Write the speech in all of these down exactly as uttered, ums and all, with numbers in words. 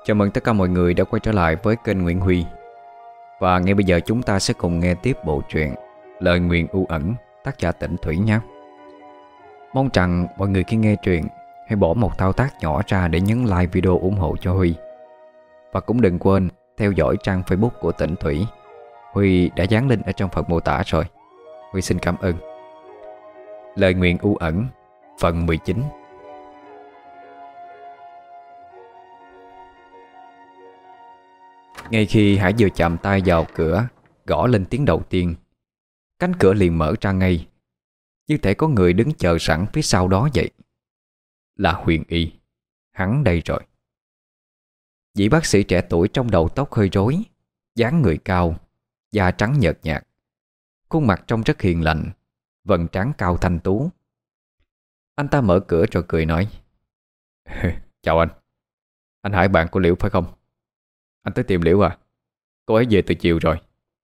Chào mừng tất cả mọi người đã quay trở lại với kênh Nguyễn Huy. Và ngay bây giờ chúng ta sẽ cùng nghe tiếp bộ truyện Lời Nguyền U Ẩn, tác giả Tĩnh Thủy nhé. Mong rằng mọi người khi nghe truyện hãy bỏ một thao tác nhỏ ra để nhấn like video ủng hộ cho Huy. Và cũng đừng quên theo dõi trang Facebook của Tĩnh Thủy. Huy đã dán link ở trong phần mô tả rồi. Huy xin cảm ơn. Lời Nguyền U Ẩn, phần mười chín. Ngay khi Hải vừa chạm tay vào cửa, gõ lên tiếng đầu tiên, cánh cửa liền mở ra ngay, như thể có người đứng chờ sẵn phía sau đó vậy. Là Huyền Y. Hắn đây rồi. Vị bác sĩ trẻ tuổi trong đầu tóc hơi rối, dáng người cao, da trắng nhợt nhạt, khuôn mặt trông rất hiền lành, vầng trán cao thanh tú. Anh ta mở cửa rồi cười nói: Chào anh. Anh Hải bạn của Liễu phải không? Anh tới tìm Liễu à? Cô ấy về từ chiều rồi.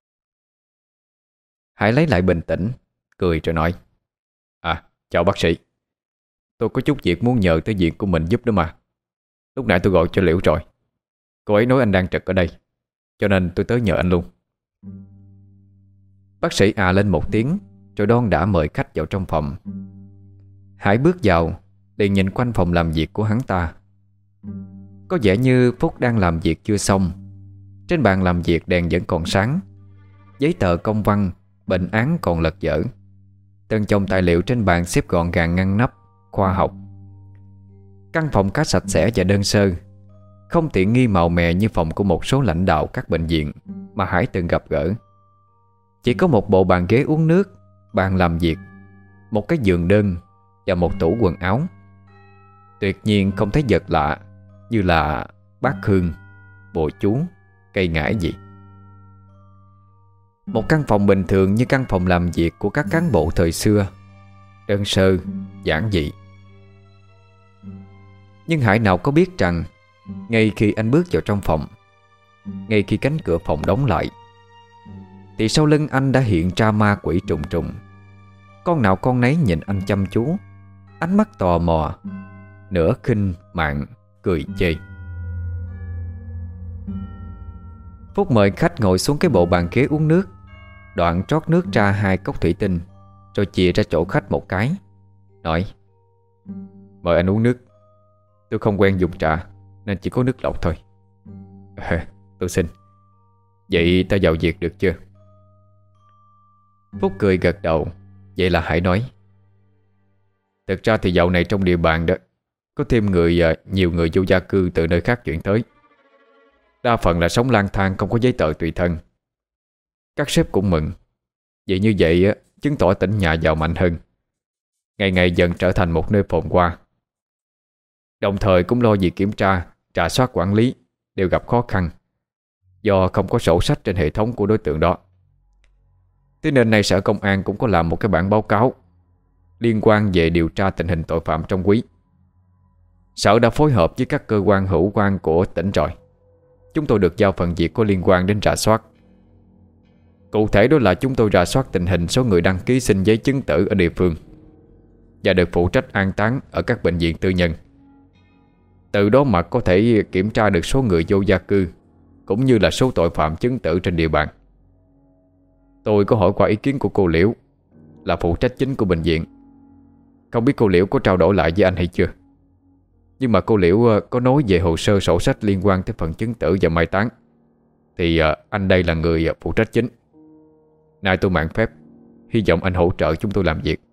Hải lấy lại bình tĩnh, cười rồi nói: À, chào bác sĩ. Tôi có chút việc muốn nhờ tới viện của mình giúp đó mà. Lúc nãy tôi gọi cho Liễu rồi. Cô ấy nói anh đang trực ở đây, cho nên tôi tới nhờ anh luôn. Bác sĩ à lên một tiếng, rồi đon đã mời khách vào trong phòng. Hải bước vào, liền nhìn quanh phòng làm việc của hắn ta. Có vẻ như Phúc đang làm việc chưa xong. Trên bàn làm việc đèn vẫn còn sáng, giấy tờ công văn, bệnh án còn lật dở. Từng chồng tài liệu trên bàn xếp gọn gàng ngăn nắp, khoa học. Căn phòng khá sạch sẽ và đơn sơ, không tiện nghi màu mè như phòng của một số lãnh đạo các bệnh viện mà Hải từng gặp gỡ. Chỉ có một bộ bàn ghế uống nước, bàn làm việc, một cái giường đơn và một tủ quần áo. Tuyệt nhiên không thấy vật lạ như là bát hương, bồ chú, cây ngải gì. Một căn phòng bình thường như căn phòng làm việc của các cán bộ thời xưa, đơn sơ, giản dị. Nhưng Hải nào có biết rằng ngay khi anh bước vào trong phòng, ngay khi cánh cửa phòng đóng lại, thì sau lưng anh đã hiện ra ma quỷ trùng trùng. Con nào con nấy nhìn anh chăm chú, ánh mắt tò mò, nửa khinh mạn, cười chê. Phúc mời khách ngồi xuống cái bộ bàn ghế uống nước, đoạn trót nước ra hai cốc thủy tinh, rồi chìa ra chỗ khách một cái, nói: Mời anh uống nước. Tôi không quen dùng trà nên chỉ có nước lọc thôi. À, tôi xin. Vậy ta vào việc được chưa? Phúc cười gật đầu. Vậy là Hải nói: Thực ra thì dạo này trong địa bàn đó có thêm người Nhiều người vô gia cư từ nơi khác chuyển tới. Đa phần là sống lang thang, không có giấy tờ tùy thân. Các sếp cũng mừng. Vì như vậy chứng tỏ tỉnh nhà giàu mạnh hơn, ngày ngày dần trở thành một nơi phồn hoa. Đồng thời cũng lo việc kiểm tra, rà soát quản lý đều gặp khó khăn do không có sổ sách trên hệ thống của đối tượng đó. Thế nên nay Sở Công an cũng có làm một cái bản báo cáo liên quan về điều tra tình hình tội phạm trong quý. Sở đã phối hợp với các cơ quan hữu quan của tỉnh rồi. Chúng tôi được giao phần việc có liên quan đến rà soát. Cụ thể đó là chúng tôi rà soát tình hình số người đăng ký xin giấy chứng tử ở địa phương và được phụ trách an táng ở các bệnh viện tư nhân. Từ đó mà có thể kiểm tra được số người vô gia cư cũng như là số tội phạm chứng tử trên địa bàn. Tôi có hỏi qua ý kiến của cô Liễu, là phụ trách chính của bệnh viện. Không biết cô Liễu có trao đổi lại với anh hay chưa. Nhưng mà cô Liễu có nói về hồ sơ sổ sách liên quan tới phần chứng tử và mai táng thì anh đây là người phụ trách chính. Nay tôi mạn phép, hy vọng anh hỗ trợ chúng tôi làm việc.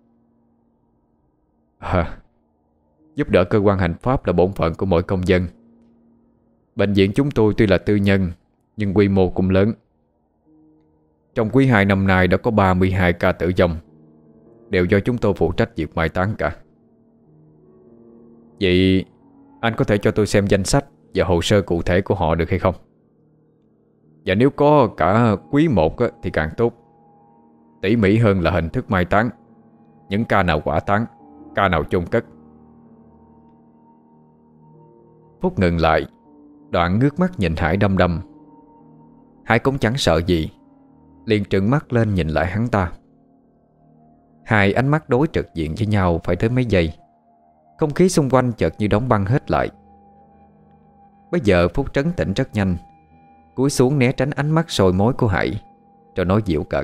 À, giúp đỡ cơ quan hành pháp là bổn phận của mỗi công dân. Bệnh viện chúng tôi tuy là tư nhân nhưng quy mô cũng lớn. Trong quý hai năm nay đã có ba mươi hai ca tử vong, đều do chúng tôi phụ trách việc mai táng cả. Vậy anh có thể cho tôi xem danh sách và hồ sơ cụ thể của họ được hay không? Và nếu có cả quý một thì càng tốt. Tỉ mỉ hơn là hình thức mai táng, những ca nào hỏa táng, ca nào chôn cất. Phúc ngừng lại, đoạn ngước mắt nhìn Hải đăm đăm. Hải cũng chẳng sợ gì, liền trừng mắt lên nhìn lại hắn ta. Hai ánh mắt đối trực diện với nhau phải tới mấy giây. Không khí xung quanh chợt như đóng băng hết lại. Bây giờ Phúc trấn tĩnh rất nhanh, cúi xuống né tránh ánh mắt soi mói của Hải, rồi nói giễu cợt: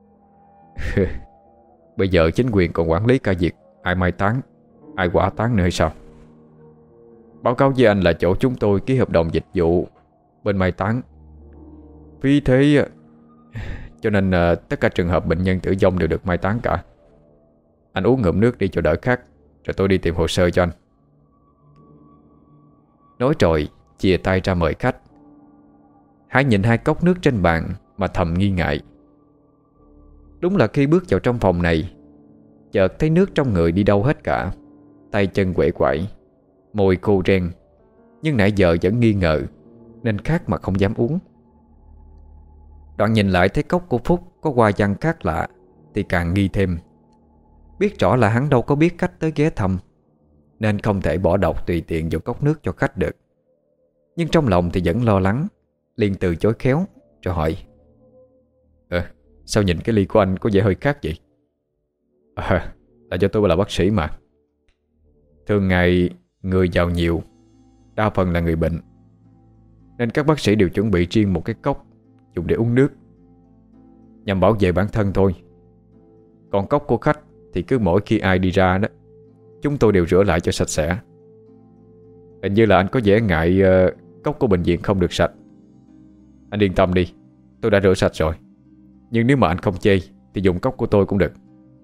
Bây giờ chính quyền còn quản lý cả việc ai mai táng, ai hỏa táng nữa hay sao? Báo cáo với anh là chỗ chúng tôi ký hợp đồng dịch vụ bên mai táng. Vì thế cho nên uh, tất cả trường hợp bệnh nhân tử vong đều được mai táng cả. Anh uống ngụm nước đi cho đỡ khát, rồi tôi đi tìm hồ sơ cho anh. Nói rồi chìa tay ra mời khách. Hải nhìn hai cốc nước trên bàn mà thầm nghi ngại. Đúng là khi bước vào trong phòng này, chợt thấy nước trong người đi đâu hết cả. Tay chân quể quại, môi khô ren, nhưng nãy giờ vẫn nghi ngờ nên khát mà không dám uống. Đoạn nhìn lại thấy cốc của Phúc có hoa văn khác lạ thì càng nghi thêm. Biết rõ là hắn đâu có biết cách tới ghé thăm, nên không thể bỏ độc tùy tiện vào cốc nước cho khách được. Nhưng trong lòng thì vẫn lo lắng, liền từ chối khéo rồi hỏi: Ờ, sao nhìn cái ly của anh có vẻ hơi khác vậy? À, là do tôi là bác sĩ mà. Thường ngày người vào nhiều, đa phần là người bệnh, nên các bác sĩ đều chuẩn bị riêng một cái cốc dùng để uống nước, nhằm bảo vệ bản thân thôi. Còn cốc của khách thì cứ mỗi khi ai đi ra đó, chúng tôi đều rửa lại cho sạch sẽ. Hình như là anh có vẻ ngại uh, cốc của bệnh viện không được sạch. Anh yên tâm đi, tôi đã rửa sạch rồi. Nhưng nếu mà anh không chê thì dùng cốc của tôi cũng được.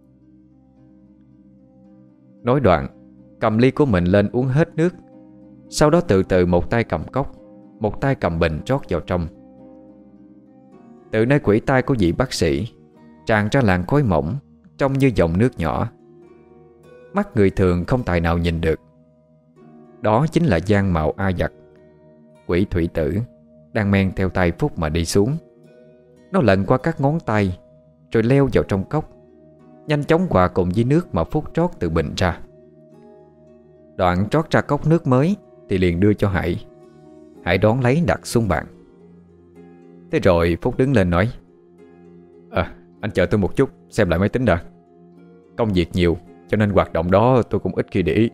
Nói đoạn, cầm ly của mình lên uống hết nước. Sau đó từ từ một tay cầm cốc, một tay cầm bình rót vào trong. Từ nơi khuỷu tay của vị bác sĩ tràn ra làn khói mỏng, trông như dòng nước nhỏ. Mắt người thường không tài nào nhìn được. Đó chính là Giang Mạo A Giặc, quỷ thủy tử, đang men theo tay Phúc mà đi xuống. Nó lận qua các ngón tay, rồi leo vào trong cốc, nhanh chóng hòa cùng với nước mà Phúc trót từ bình ra. Đoạn trót ra cốc nước mới thì liền đưa cho Hải. Hải đón lấy đặt xuống bàn. Thế rồi Phúc đứng lên nói: À, anh chờ tôi một chút, xem lại máy tính đã. Công việc nhiều cho nên hoạt động đó tôi cũng ít khi để ý.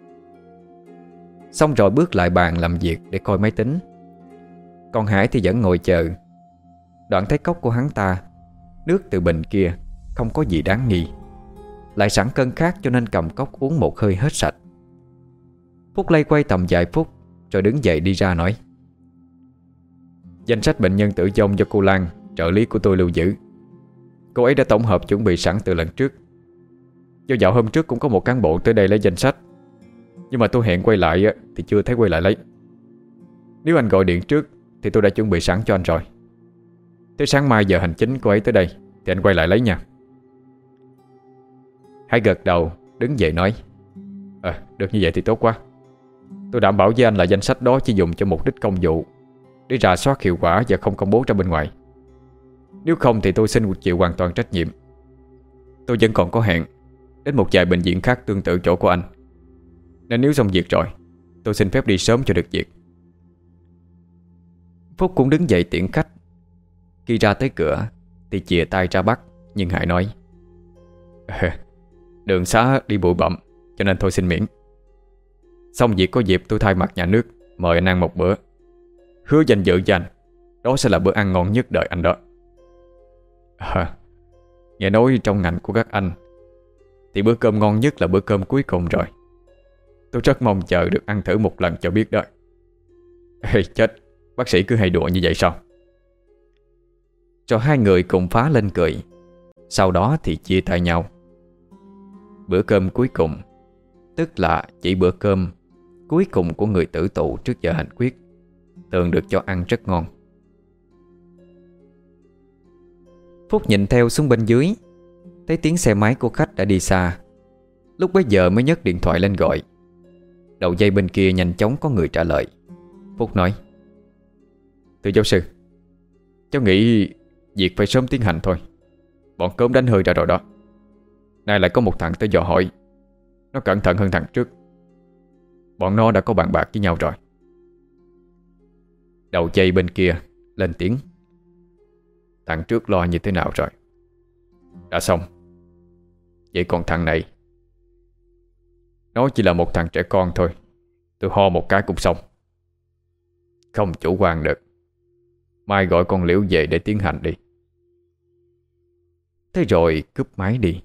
Xong rồi bước lại bàn làm việc để coi máy tính. Còn Hải thì vẫn ngồi chờ. Đoạn thấy cốc của hắn ta, nước từ bình kia không có gì đáng nghi, lại sẵn cơn khát cho nên cầm cốc uống một hơi hết sạch. Phúc lay quay tầm vài phút rồi đứng dậy đi ra nói: Danh sách bệnh nhân tử vong do cô Lan, trợ lý của tôi lưu giữ. Cô ấy đã tổng hợp chuẩn bị sẵn từ lần trước. Do dạo hôm trước cũng có một cán bộ tới đây lấy danh sách, nhưng mà tôi hẹn quay lại thì chưa thấy quay lại lấy. Nếu anh gọi điện trước thì tôi đã chuẩn bị sẵn cho anh rồi. Tới sáng mai giờ hành chính cô ấy tới đây thì anh quay lại lấy nha. Hải gật đầu đứng dậy nói: À, được như vậy thì tốt quá. Tôi đảm bảo với anh là danh sách đó chỉ dùng cho mục đích công vụ, để rà soát hiệu quả và không công bố ra bên ngoài. Nếu không thì tôi xin chịu hoàn toàn trách nhiệm. Tôi vẫn còn có hẹn đến một vài bệnh viện khác tương tự chỗ của anh, nên nếu xong việc rồi tôi xin phép đi sớm cho được việc. Phúc cũng đứng dậy tiễn khách. Khi ra tới cửa thì chìa tay ra bắt, nhưng Hải nói: Đường xá đi bụi bặm cho nên thôi xin miễn. Xong việc có dịp tôi thay mặt nhà nước mời anh ăn một bữa. Hứa danh dự với anh, đó sẽ là bữa ăn ngon nhất đời anh đó. À, nghe nói trong ngành của các anh thì bữa cơm ngon nhất là bữa cơm cuối cùng rồi. Tôi rất mong chờ được ăn thử một lần cho biết đó. Ê, chết, bác sĩ cứ hay đùa như vậy sao? Rồi hai người cùng phá lên cười. Sau đó thì chia tay nhau. Bữa cơm cuối cùng, tức là chỉ bữa cơm cuối cùng của người tử tù trước giờ hành quyết, thường được cho ăn rất ngon. Phúc nhìn theo xuống bên dưới, thấy tiếng xe máy của khách đã đi xa. Lúc bấy giờ mới nhấc điện thoại lên gọi. Đầu dây bên kia nhanh chóng có người trả lời. Phúc nói: Thưa giáo sư, cháu nghĩ việc phải sớm tiến hành thôi. Bọn cớm đánh hơi ra rồi đó. Nay lại có một thằng tới dò hỏi. Nó cẩn thận hơn thằng trước. Bọn nó đã có bàn bạc với nhau rồi. Đầu dây bên kia lên tiếng: Thằng trước lo như thế nào rồi? Đã xong. Vậy còn thằng này? Nó chỉ là một thằng trẻ con thôi. Tôi ho một cái cũng xong. Không chủ quan được. Mai gọi con Liễu về để tiến hành đi. Thế rồi cúp máy đi.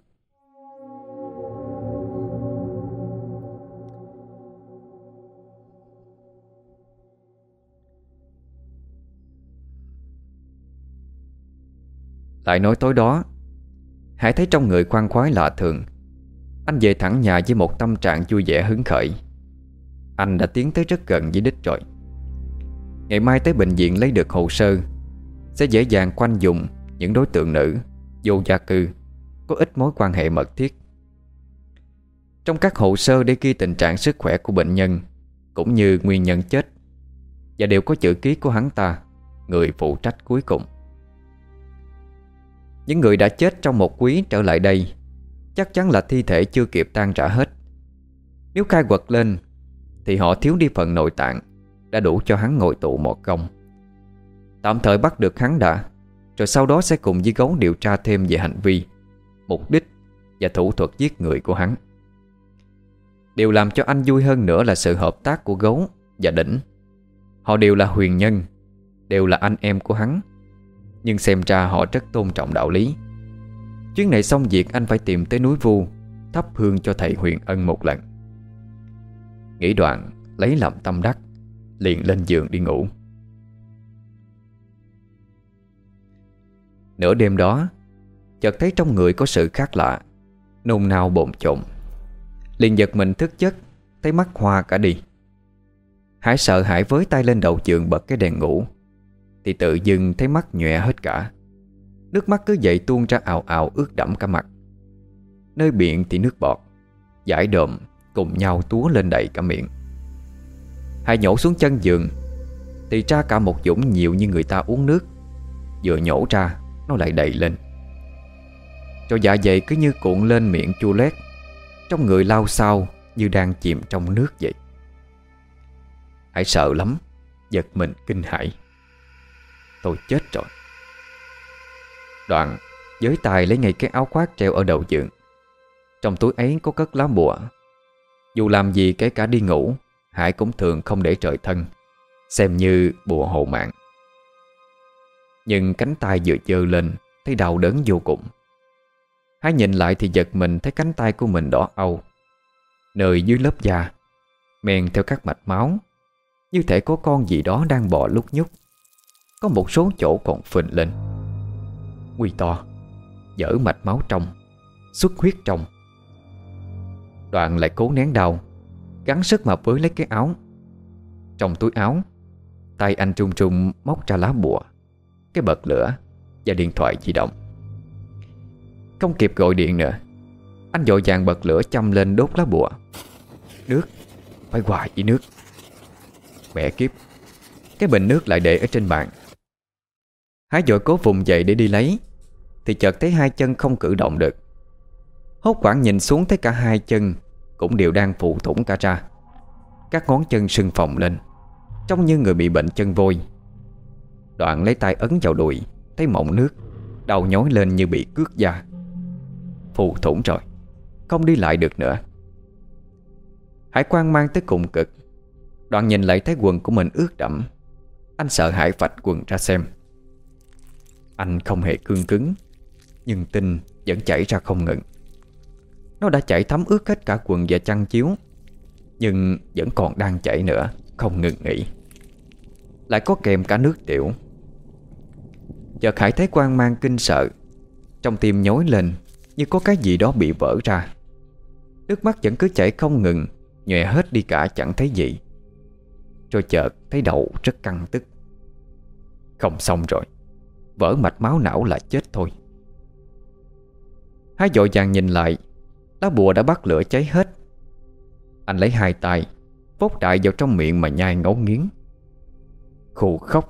Lại nói tối đó, Hải thấy trong người khoan khoái lạ thường. Anh về thẳng nhà với một tâm trạng vui vẻ hứng khởi. Anh đã tiến tới rất gần với đích rồi. Ngày mai tới bệnh viện lấy được hồ sơ, sẽ dễ dàng khoanh dùng những đối tượng nữ vô gia cư có ít mối quan hệ mật thiết. Trong các hồ sơ để ghi tình trạng sức khỏe của bệnh nhân cũng như nguyên nhân chết, và đều có chữ ký của hắn ta, người phụ trách cuối cùng. Những người đã chết trong một quý trở lại đây chắc chắn là thi thể chưa kịp tan rã hết. Nếu khai quật lên thì họ thiếu đi phần nội tạng đã đủ cho hắn ngồi tù một công. Tạm thời bắt được hắn đã, rồi sau đó sẽ cùng với Gấu điều tra thêm về hành vi, mục đích và thủ thuật giết người của hắn. Điều làm cho anh vui hơn nữa là sự hợp tác của Gấu và Đỉnh. Họ đều là huyền nhân, đều là anh em của hắn, nhưng xem ra họ rất tôn trọng đạo lý. Chuyến này xong việc, anh phải tìm tới núi Vu thắp hương cho thầy Huyền Ân một lần. Nghĩ đoạn lấy làm tâm đắc, liền lên giường đi ngủ. Nửa đêm đó, chợt thấy trong người có sự khác lạ, nôn nao bồn chồn. Liền giật mình thức giấc, thấy mắt hoa cả đi. Hải sợ hãi với tay lên đầu giường bật cái đèn ngủ, thì tự dưng thấy mắt nhòe hết cả. Nước mắt cứ vậy tuôn ra ào ào, ướt đẫm cả mặt. Nơi miệng thì nước bọt, dải đờm cùng nhau túa lên đầy cả miệng. Hải nhổ xuống chân giường thì ra cả một dũng nhiều như người ta uống nước. Vừa nhổ ra nó lại đầy lên. Rồi dạ dày cứ như cuộn lên miệng chua loét, trong người lao xao như đang chìm trong nước vậy. Hải sợ lắm, giật mình kinh hãi. Tôi chết rồi. Đoạn với tay lấy ngay cái áo khoác treo ở đầu giường. Trong túi ấy có cất lá bùa. Dù làm gì kể cả đi ngủ, Hải cũng thường không để trời thân, xem như bùa hộ mạng. Nhưng cánh tay vừa giơ lên thấy đau đớn vô cùng. Hải nhìn lại thì giật mình thấy cánh tay của mình đỏ au, nơi dưới lớp da men theo các mạch máu, như thể có con gì đó đang bò lúc nhúc. Có một số chỗ còn phình lên. Nguy to, dở mạch máu trong, xuất huyết trong. Đoạn lại cố nén đau, gắng sức mà với lấy cái áo. Trong túi áo, tay anh trung trung móc ra lá bùa, cái bật lửa và điện thoại di động. Không kịp gọi điện nữa, anh vội vàng bật lửa châm lên đốt lá bùa. Nước, phải hoài với nước. Mẹ kiếp, cái bình nước lại để ở trên bàn. Hải vội cố vùng dậy để đi lấy, thì chợt thấy hai chân không cử động được. Hốt hoảng nhìn xuống thấy cả hai chân cũng đều đang phù thủng cả ra. Các ngón chân sưng phồng lên, trông như người bị bệnh chân vôi. Đoạn lấy tay ấn vào đùi, thấy mọng nước, đầu nhói lên như bị cướp da. Phù thủng rồi, không đi lại được nữa. Hải quan mang tới cùng cực. Đoạn nhìn lại thấy quần của mình ướt đẫm. Anh sợ hãi vạch quần ra xem. Anh không hề cương cứng, nhưng tinh vẫn chảy ra không ngừng. Nó đã chảy thấm ướt hết cả quần và chăn chiếu, nhưng vẫn còn đang chảy nữa, không ngừng nghỉ. Lại có kèm cả nước tiểu. Chợt Hải thấy hoang mang kinh sợ, trong tim nhói lên như có cái gì đó bị vỡ ra. Nước mắt vẫn cứ chảy không ngừng, nhòe hết đi cả chẳng thấy gì. Rồi chợt thấy đầu rất căng tức. Không xong rồi, vỡ mạch máu não là chết thôi. Hải vội vàng nhìn lại, lá bùa đã bắt lửa cháy hết. Anh lấy hai tay vốc đại vào trong miệng mà nhai ngấu nghiến. Khù khóc.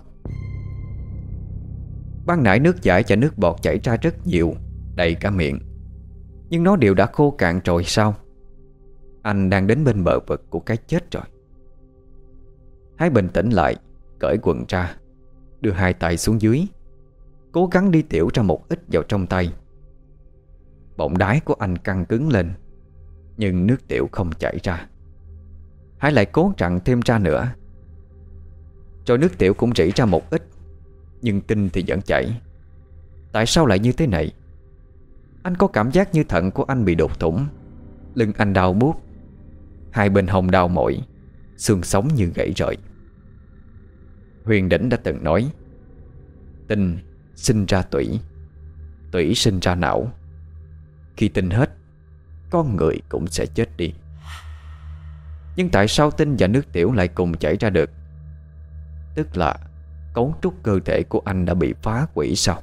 Ban nãy nước giải và nước bọt chảy ra rất nhiều, đầy cả miệng, nhưng nó đều đã khô cạn rồi sao? Anh đang đến bên bờ vực của cái chết rồi. Hải bình tĩnh lại, cởi quần ra, đưa hai tay xuống dưới, cố gắng đi tiểu ra một ít vào trong tay. Bọng đái của anh căng cứng lên, nhưng nước tiểu không chảy ra. Hải lại cố trặn thêm ra nữa. Rồi nước tiểu cũng rỉ ra một ít, nhưng tinh thì vẫn chảy. Tại sao lại như thế này? Anh có cảm giác như thận của anh bị đột thủng, lưng anh đau buốt, hai bên hông đau mỏi, xương sống như gãy rời. Huyền Đỉnh đã từng nói, tinh sinh ra tủy, tủy sinh ra não. Khi tinh hết, con người cũng sẽ chết đi. Nhưng tại sao tinh và nước tiểu lại cùng chảy ra được? Tức là cấu trúc cơ thể của anh đã bị phá hủy sao?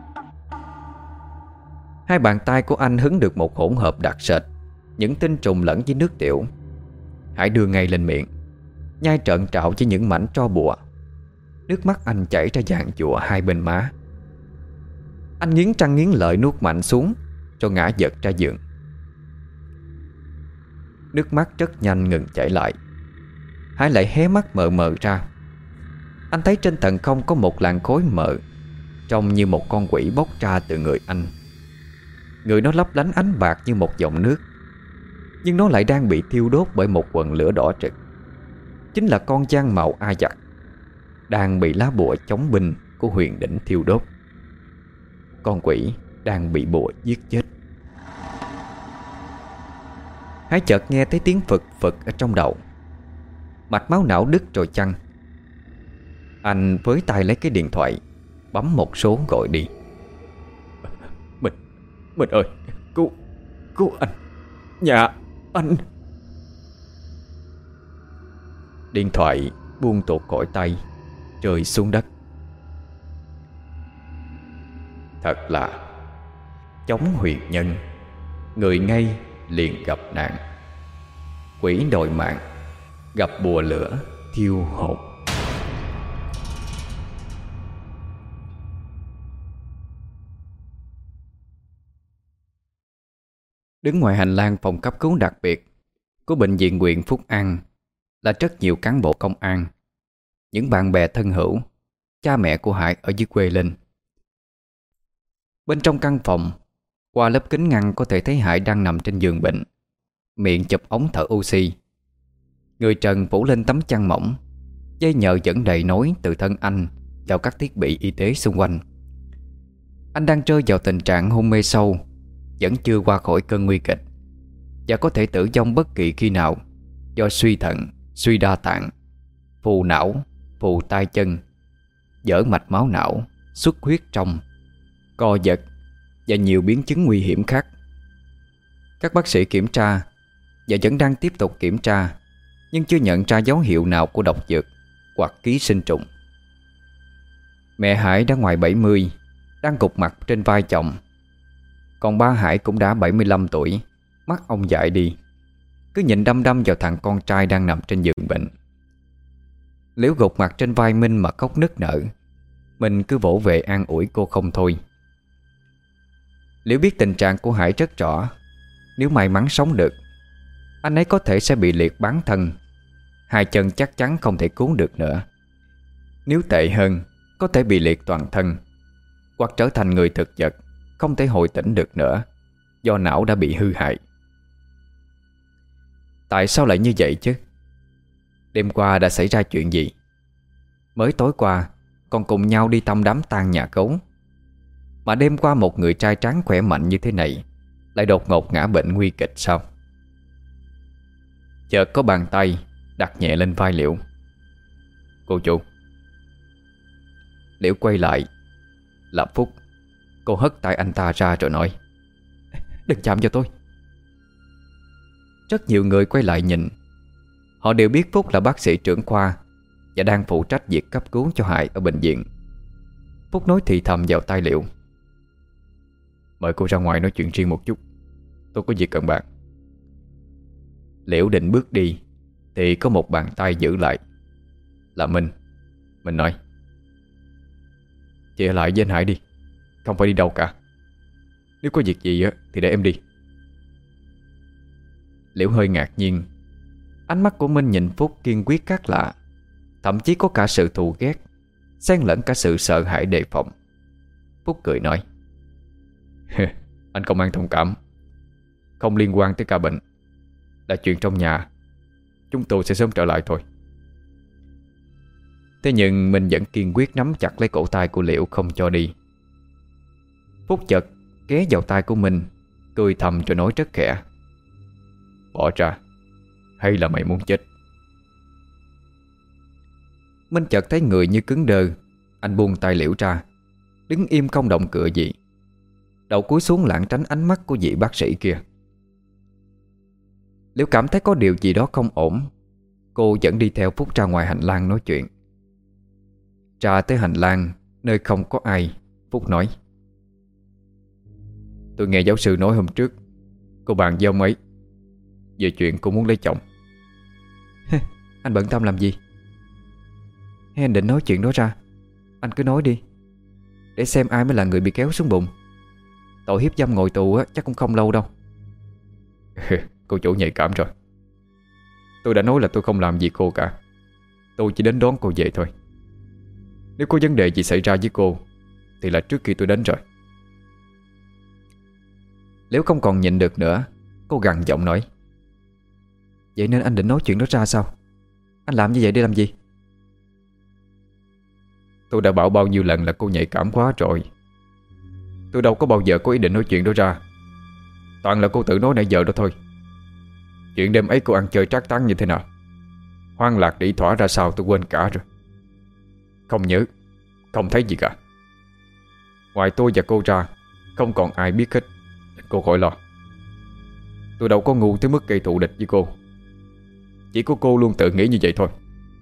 Hai bàn tay của anh hứng được một hỗn hợp đặc sệt, những tinh trùng lẫn với nước tiểu. Hải đưa ngay lên miệng, nhai trợn trạo với những mảnh tro bùa. Nước mắt anh chảy ra dàn dụa hai bên má. Anh nghiến răng nghiến lợi nuốt mạnh xuống, rồi ngã giật ra giường. Nước mắt rất nhanh ngừng chảy lại. Hải lại hé mắt mờ mờ ra. Anh thấy trên tầng không có một làn khói mờ, trông như một con quỷ bốc ra từ người anh. Người nó lấp lánh ánh bạc như một dòng nước, nhưng nó lại đang bị thiêu đốt bởi một quần lửa đỏ rực. Chính là con giang màu A Giặc, đang bị lá bùa chống binh của Huyền Đỉnh thiêu đốt. Con quỷ đang bị bùa giết chết. Hải chợt nghe thấy tiếng phực phực ở trong đầu. Mạch máu não đứt rồi chăng? Anh với tay lấy cái điện thoại, bấm một số gọi đi. Mình, mình ơi, cứu, cứu anh, nhà anh. Điện thoại buông tuột khỏi tay, rơi xuống đất. Thật là chống huyền nhân, người ngay liền gặp nạn. Quỷ đòi mạng, gặp bùa lửa thiêu hồn. Đứng ngoài hành lang phòng cấp cứu đặc biệt của bệnh viện huyện Phúc An là rất nhiều cán bộ công an, những bạn bè thân hữu, cha mẹ của Hải ở dưới quê lên. Bên trong căn phòng, qua lớp kính ngăn có thể thấy Hải đang nằm trên giường bệnh, miệng chụp ống thở oxy. Người trần phủ lên tấm chăn mỏng, dây nhợ dẫn đầy nối từ thân anh vào các thiết bị y tế xung quanh. Anh đang rơi vào tình trạng hôn mê sâu, vẫn chưa qua khỏi cơn nguy kịch, và có thể tử vong bất kỳ khi nào do suy thận, suy đa tạng, phù não, phù tay chân, vỡ mạch máu não, xuất huyết trong, co giật và nhiều biến chứng nguy hiểm khác. Các bác sĩ kiểm tra và vẫn đang tiếp tục kiểm tra, nhưng chưa nhận ra dấu hiệu nào của độc dược hoặc ký sinh trùng. Mẹ Hải đã ngoài bảy mươi, đang gục mặt trên vai chồng. Còn ba Hải cũng đã bảy mươi lăm tuổi, mắt ông dại đi, cứ nhìn đăm đăm vào thằng con trai đang nằm trên giường bệnh. Liễu gục mặt trên vai Minh mà khóc nức nở. Mình cứ vỗ về an ủi cô không thôi. Liễu biết tình trạng của Hải rất rõ. Nếu may mắn sống được, anh ấy có thể sẽ bị liệt bán thân, hai chân chắc chắn không thể cứu được nữa. Nếu tệ hơn, có thể bị liệt toàn thân, hoặc trở thành người thực vật, không thể hồi tỉnh được nữa, do não đã bị hư hại. Tại sao lại như vậy chứ? Đêm qua đã xảy ra chuyện gì? Mới tối qua còn cùng nhau đi thăm đám tang nhà Cấu, mà đêm qua một người trai tráng khỏe mạnh như thế này lại đột ngột ngã bệnh nguy kịch sao? Chợt có bàn tay đặt nhẹ lên vai Liễu. Cô chủ. Liễu quay lại là Phúc. Cô hất tay anh ta ra rồi nói, đừng chạm vào tôi. Rất nhiều người quay lại nhìn. Họ đều biết Phúc là bác sĩ trưởng khoa và đang phụ trách việc cấp cứu cho Hải ở bệnh viện. Phúc nói thì thầm vào tai Liễu, mời cô ra ngoài nói chuyện riêng một chút, tôi có việc cần bạn. Liễu định bước đi thì có một bàn tay giữ lại. Là Minh. Mình nói, chị ở lại với anh Hải đi, không phải đi đâu cả. Nếu có việc gì thì để em đi. Liễu hơi ngạc nhiên. Ánh mắt của Minh nhìn Phúc kiên quyết khác lạ, thậm chí có cả sự thù ghét, xen lẫn cả sự sợ hãi đề phòng. Phúc cười nói, anh công an thông cảm, không liên quan tới ca bệnh, là chuyện trong nhà, chúng tôi sẽ sớm trở lại thôi. Thế nhưng mình vẫn kiên quyết nắm chặt lấy cổ tay của Liễu không cho đi. Phúc chợt ghé vào tay của mình, cười thầm rồi nói rất khẽ: "Bỏ ra, hay là mày muốn chết?" Minh chợt thấy người như cứng đơ. Anh buông tay Liễu ra, đứng im không động cựa gì, đầu cúi xuống lảng tránh ánh mắt của vị bác sĩ kia. Liễu cảm thấy có điều gì đó không ổn. Cô vẫn đi theo Phúc ra ngoài hành lang nói chuyện. Ra tới hành lang nơi không có ai, Phúc nói: "Tôi nghe giáo sư nói hôm trước cô bàn với ông ấy về chuyện cô muốn lấy chồng." Anh bận tâm làm gì? Hay anh định nói chuyện đó ra? Anh cứ nói đi, để xem ai mới là người bị kéo xuống bụng. Tội hiếp dâm ngồi tù á, chắc cũng không lâu đâu. Cô chủ nhạy cảm rồi. Tôi đã nói là tôi không làm gì cô cả. Tôi chỉ đến đón cô về thôi. Nếu có vấn đề gì xảy ra với cô thì là trước khi tôi đến rồi. Liễu không còn nhịn được nữa, cô gằn giọng nói: "Vậy nên anh định nói chuyện đó ra sao? Anh làm như vậy để làm gì?" Tôi đã bảo bao nhiêu lần là cô nhạy cảm quá rồi. Tôi đâu có bao giờ có ý định nói chuyện đó ra. Toàn là cô tự nói nãy giờ đó thôi. Chuyện đêm ấy cô ăn chơi trác táng như thế nào, hoang lạc đĩ thỏa ra sao tôi quên cả rồi. Không nhớ, không thấy gì cả. Ngoài tôi và cô ra, không còn ai biết hết. Cô khỏi lo. Tôi đâu có ngu tới mức gây thù địch với cô. Chỉ có cô luôn tự nghĩ như vậy thôi.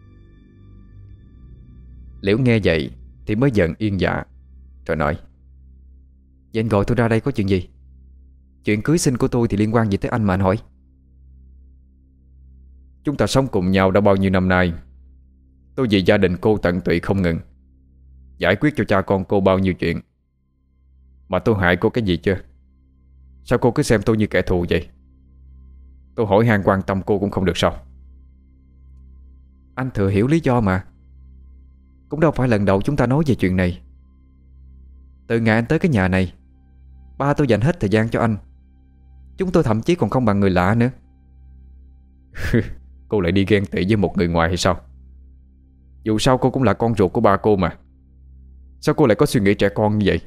Liễu nghe vậy thì mới dần yên dạ, rồi nói: "Vậy anh gọi tôi ra đây có chuyện gì? Chuyện cưới xin của tôi thì liên quan gì tới anh mà anh hỏi?" Chúng ta sống cùng nhau đã bao nhiêu năm nay. Tôi vì gia đình cô tận tụy không ngừng, giải quyết cho cha con cô bao nhiêu chuyện. Mà tôi hại cô cái gì chưa? Sao cô cứ xem tôi như kẻ thù vậy? Tôi hỏi han quan tâm cô cũng không được sao? Anh thừa hiểu lý do mà. Cũng đâu phải lần đầu chúng ta nói về chuyện này. Từ ngày anh tới cái nhà này, ba tôi dành hết thời gian cho anh. Chúng tôi thậm chí còn không bằng người lạ nữa. Cô lại đi ghen tị với một người ngoài hay sao? Dù sao cô cũng là con ruột của ba cô mà. Sao cô lại có suy nghĩ trẻ con như vậy?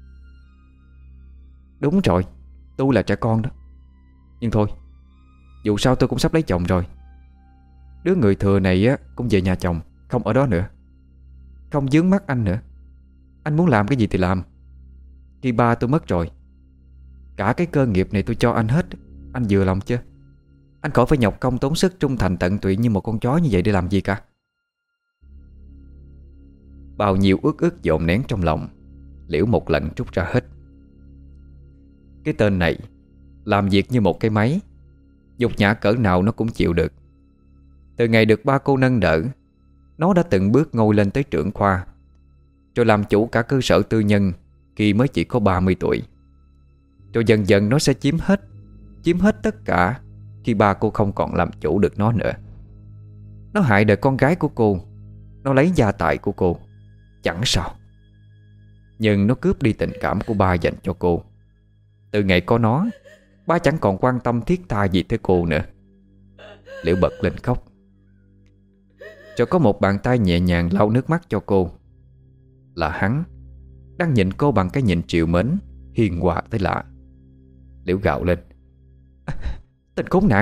Đúng rồi, tôi là trẻ con đó. Nhưng thôi, dù sao tôi cũng sắp lấy chồng rồi. Đứa người thừa này á cũng về nhà chồng, không ở đó nữa, không vướng mắt anh nữa. Anh muốn làm cái gì thì làm. Khi ba tôi mất rồi, cả cái cơ nghiệp này tôi cho anh hết. Anh vừa lòng chưa? Anh khỏi phải nhọc công tốn sức trung thành tận tụy như một con chó như vậy để làm gì cả. Bao nhiêu ước ước dồn nén trong lòng, Liễu một lần trút ra hết. Cái tên này làm việc như một cái máy, nhục nhã cỡ nào nó cũng chịu được. Từ ngày được ba cô nâng đỡ, nó đã từng bước ngôi lên tới trưởng khoa, rồi làm chủ cả cơ sở tư nhân khi mới chỉ có ba mươi tuổi. Rồi dần dần nó sẽ chiếm hết Chiếm hết tất cả khi ba cô không còn làm chủ được nó nữa. Nó hại đời con gái của cô, nó lấy gia tài của cô, chẳng sao. Nhưng nó cướp đi tình cảm của ba dành cho cô. Từ ngày có nó, ba chẳng còn quan tâm thiết tha gì tới cô nữa. Liễu bật lên khóc. Rồi có một bàn tay nhẹ nhàng lau nước mắt cho cô. Là hắn, đang nhìn cô bằng cái nhìn trìu mến, hiền hòa tới lạ. Liễu gào lên: à, Tên khốn nạn!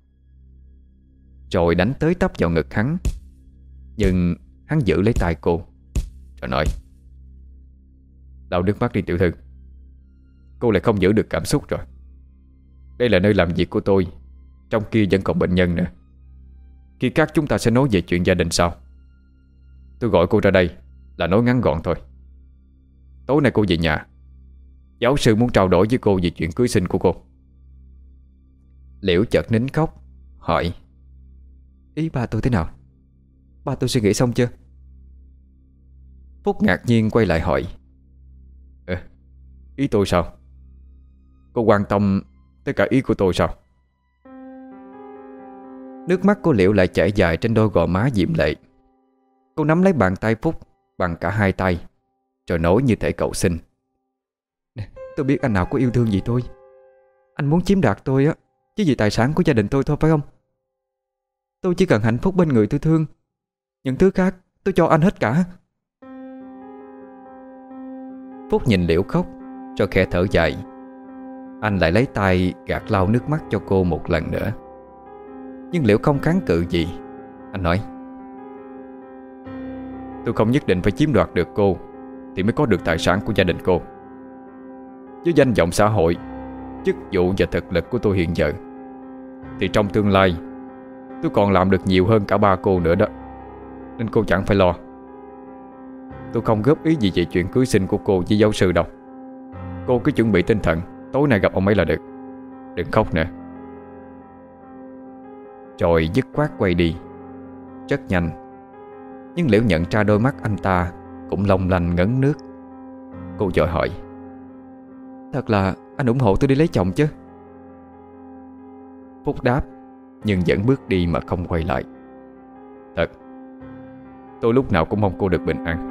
Rồi đánh tới tấp vào ngực hắn. Nhưng hắn giữ lấy tay cô, rồi nói: lau nước mắt đi tiểu thư. Cô lại không giữ được cảm xúc rồi. Đây là nơi làm việc của tôi, trong kia vẫn còn bệnh nhân nữa. Khi khác chúng ta sẽ nói về chuyện gia đình sau. Tôi gọi cô ra đây là nói ngắn gọn thôi. Tối nay cô về nhà, giáo sư muốn trao đổi với cô về chuyện cưới xin của cô. Liễu chợt nín khóc, hỏi: Ý ba tôi thế nào? Ba tôi suy nghĩ xong chưa? Phúc ngạc nhiên quay lại hỏi: Ờ, ý tôi sao? Cô quan tâm tới cả ý của tôi sao? Nước mắt của Liễu lại chảy dài trên đôi gò má diệm lệ. Cô nắm lấy bàn tay Phúc bằng cả hai tay, rồi nói như thể cầu xin: Tôi biết anh nào có yêu thương gì tôi. Anh muốn chiếm đoạt tôi á, chứ vì tài sản của gia đình tôi thôi phải không? Tôi chỉ cần hạnh phúc bên người tôi thương. Những thứ khác Tôi cho anh hết cả. Phúc nhìn Liễu khóc rồi khẽ thở dài. Anh lại lấy tay gạt lau nước mắt cho cô một lần nữa. Nhưng Liễu không kháng cự gì. Anh nói: tôi không nhất định phải chiếm đoạt được cô thì mới có được tài sản của gia đình cô. Với danh vọng xã hội, chức vụ và thực lực của tôi hiện giờ thì trong tương lai tôi còn làm được nhiều hơn cả ba cô nữa đó. Nên cô chẳng phải lo. Tôi không góp ý gì về chuyện cưới xin của cô với giáo sư đâu. Cô cứ chuẩn bị tinh thần, tối nay gặp ông ấy là được. Đừng khóc nữa. Rồi dứt khoát quay đi. Rất nhanh. Nhưng Liễu nhận ra đôi mắt anh ta cũng long lanh ngấn nước. Cô vội hỏi: thật là anh ủng hộ tôi đi lấy chồng chứ? Phúc đáp, nhưng vẫn bước đi mà không quay lại. Thật. Tôi lúc nào cũng mong cô được bình an.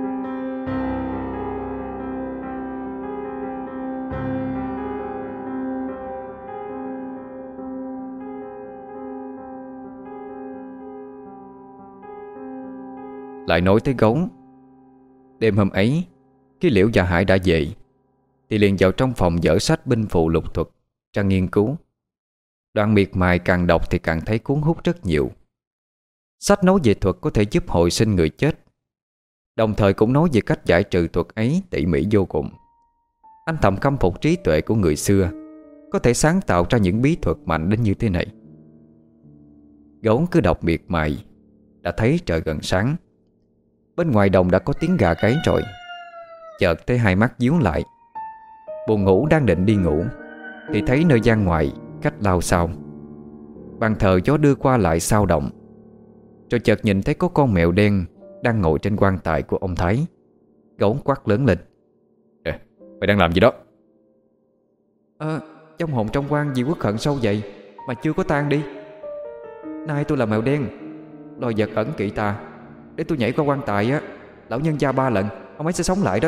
Lại nói tới Gấu. Đêm hôm ấy, khi Liễu và Hải đã về thì liền vào trong phòng dở sách binh phụ lục thuật ra nghiên cứu. Đoạn miệt mài càng đọc thì càng thấy cuốn hút rất nhiều. Sách nói về thuật có thể giúp hồi sinh người chết, đồng thời cũng nói về cách giải trừ thuật ấy tỉ mỉ vô cùng. Anh thầm khâm phục trí tuệ của người xưa, có thể sáng tạo ra những bí thuật mạnh đến như thế này. Gấu cứ đọc miệt mài, đã thấy trời gần sáng. Bên ngoài đồng đã có tiếng gà gáy rồi. Chợt thấy hai mắt díu lại. Buồn ngủ đang định đi ngủ thì thấy nơi gian ngoài cách lao sao, bàn thờ gió đưa qua lại sao động. Rồi chợt nhìn thấy có con mèo đen đang ngồi trên quan tài của ông Thái. Gấu quát lớn lên: Ê, mày đang làm gì đó? Ờ, trong hồn trong quan vì uất hận sâu vậy mà chưa có tan đi. Nay tôi là mèo đen, loài vật ẩn kỵ tà. Để tôi nhảy qua quan tài á, lão nhân gia ba lần ông ấy sẽ sống lại đó.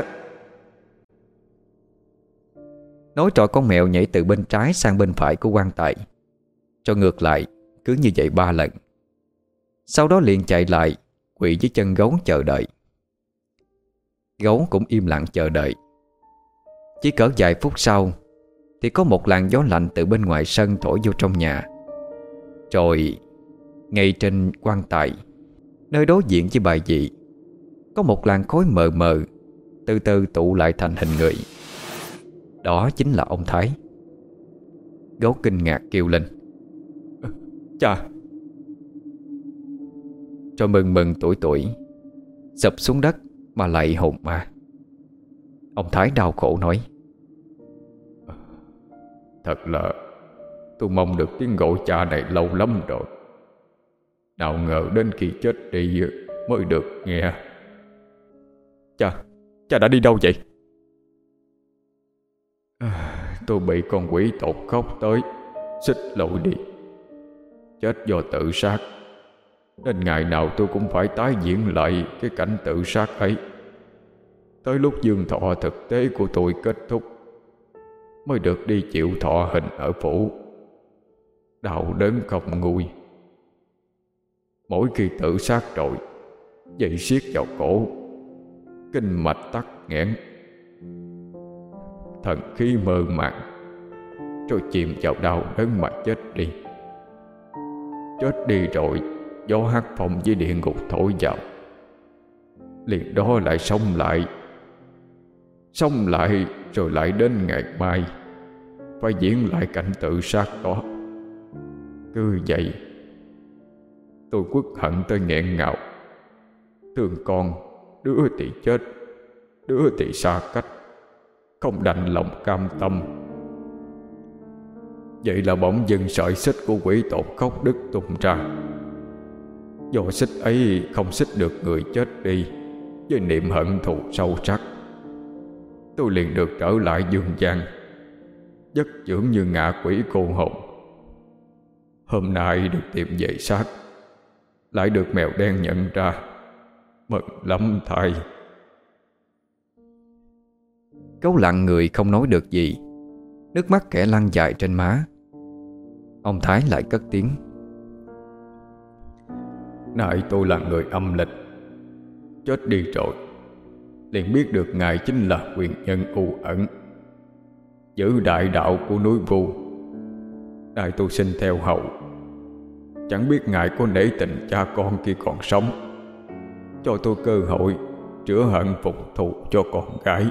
Nói rồi con mèo nhảy từ bên trái sang bên phải của quan tài, cho ngược lại, cứ như vậy ba lần. Sau đó liền chạy lại, quỳ dưới chân Gấu chờ đợi. Gấu cũng im lặng chờ đợi. Chỉ cỡ vài phút sau thì có một làn gió lạnh từ bên ngoài sân thổi vô trong nhà. Rồi ngay trên quan tài, nơi đối diện với bài vị, có một làn khói mờ mờ từ từ tụ lại thành hình người. Đó chính là ông Thái. Gấu kinh ngạc kêu lên: Chà! Rồi mừng mừng tuổi tuổi sụp xuống đất mà lạy hồn ma. Ông Thái đau khổ nói: Thật là tôi mong được tiếng gọi cha này lâu lắm rồi. Nào ngờ đến khi chết đi mới được nghe. Cha, cha đã đi đâu vậy? Tôi bị con quỷ tột khóc tới xích lội đi. Chết do tự sát, nên ngày nào tôi cũng phải tái diễn lại cái cảnh tự sát ấy. Tới lúc dương thọ thực tế của tôi kết thúc mới được đi chịu thọ hình ở phủ. Đau đớn không nguôi. Mỗi khi tự sát rồi, dây siết vào cổ, kinh mạch tắc nghẽn, thần khí mơ màng, rồi chìm vào đau đớn mà chết đi. Chết đi rồi, gió hắc phong với địa ngục thổi vào, liền đó lại sống lại. Sống lại rồi lại đến ngày mai phải diễn lại cảnh tự sát đó. Cứ vậy tôi uất hận tới nghẹn ngào. Thương con, đứa thì chết, đứa thì xa cách, không đành lòng cam tâm. Vậy là bỗng dưng sợi xích của quỷ tột khóc đứt tung ra. Do xích ấy không xích được người chết đi với niệm hận thù sâu sắc, tôi liền được trở lại dương gian, vất dưỡng như ngạ quỷ cô hồn. Hôm nay được tìm về xác, lại được mèo đen nhận ra, mừng lắm thay. Gấu lặng người không nói được gì, nước mắt kẻ lăn dài trên má. Ông Thái lại cất tiếng: Nay tôi là người âm lịch, chết đi rồi, liền biết được Ngài chính là quyền nhân u ẩn, giữ đại đạo của núi Vu. Nay tôi xin theo hầu. Chẳng biết Ngài có nể tình cha con khi còn sống, cho tôi cơ hội chữa hận phục thù cho con gái.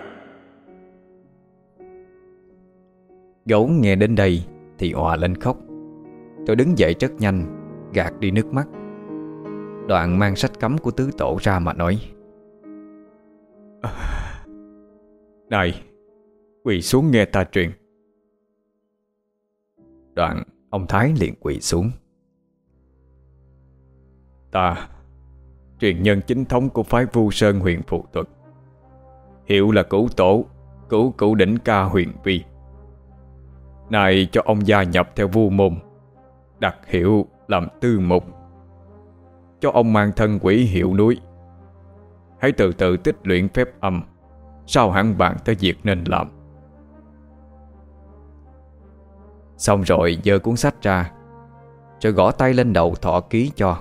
Gấu nghe đến đây thì òa lên khóc. Tôi đứng dậy rất nhanh, gạt đi nước mắt. Đoạn mang sách cấm của tứ tổ ra mà nói: à, Này, quỳ xuống nghe ta truyền. Đoạn ông Thái liền quỳ xuống. Ta, truyền nhân chính thống của phái Vu Sơn huyền phù thuật, hiệu là Cửu Tổ, Cửu Cửu Đỉnh Ca Huyền Vi. Này cho ông gia nhập theo Vu môn, đặt hiệu làm Tư Mục. Cho ông mang thân quỷ hiệu núi. Hãy từ từ tích luyện phép âm, sao hẳn bạn tới việc nên làm. Xong rồi giơ cuốn sách ra, rồi gõ tay lên đầu thọ ký cho.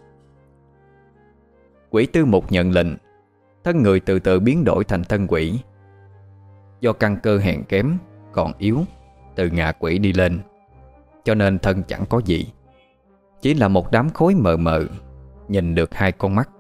Quỷ Tư Mục nhận lệnh, thân người từ từ biến đổi thành thân quỷ. Do căn cơ hèn kém, còn yếu, từ ngạ quỷ đi lên, cho nên thân chẳng có gì, chỉ là một đám khối mờ mờ, nhìn được hai con mắt.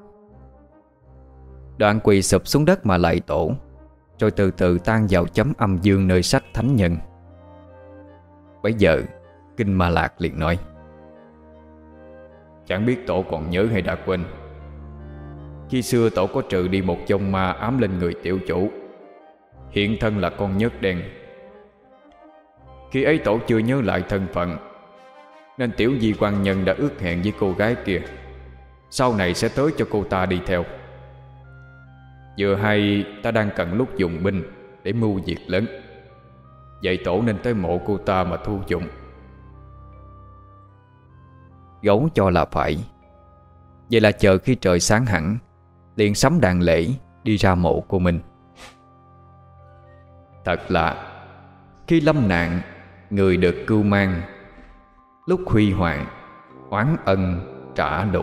Đoạn quỳ sụp xuống đất mà lạy tổ, rồi từ từ tan vào chấm âm dương nơi sách thánh nhân. Bấy giờ Kinh Ma Lạc liền nói: Chẳng biết tổ còn nhớ hay đã quên, khi xưa tổ có trừ đi một dông ma ám lên người tiểu chủ, hiện thân là con nhớt đen. Khi ấy tổ chưa nhớ lại thân phận, nên tiểu di quan nhân đã ước hẹn với cô gái kia sau này sẽ tới cho cô ta đi theo. Vừa hay ta đang cần lúc dùng binh để mưu việc lớn, vậy tổ nên tới mộ cô ta mà thu dụng. Gấu cho là phải. Vậy là chờ khi trời sáng hẳn, liền sắm đàn lễ đi ra mộ của mình. Thật là khi lâm nạn, người được cưu mang, lúc huy hoàng, oán ân trả đủ.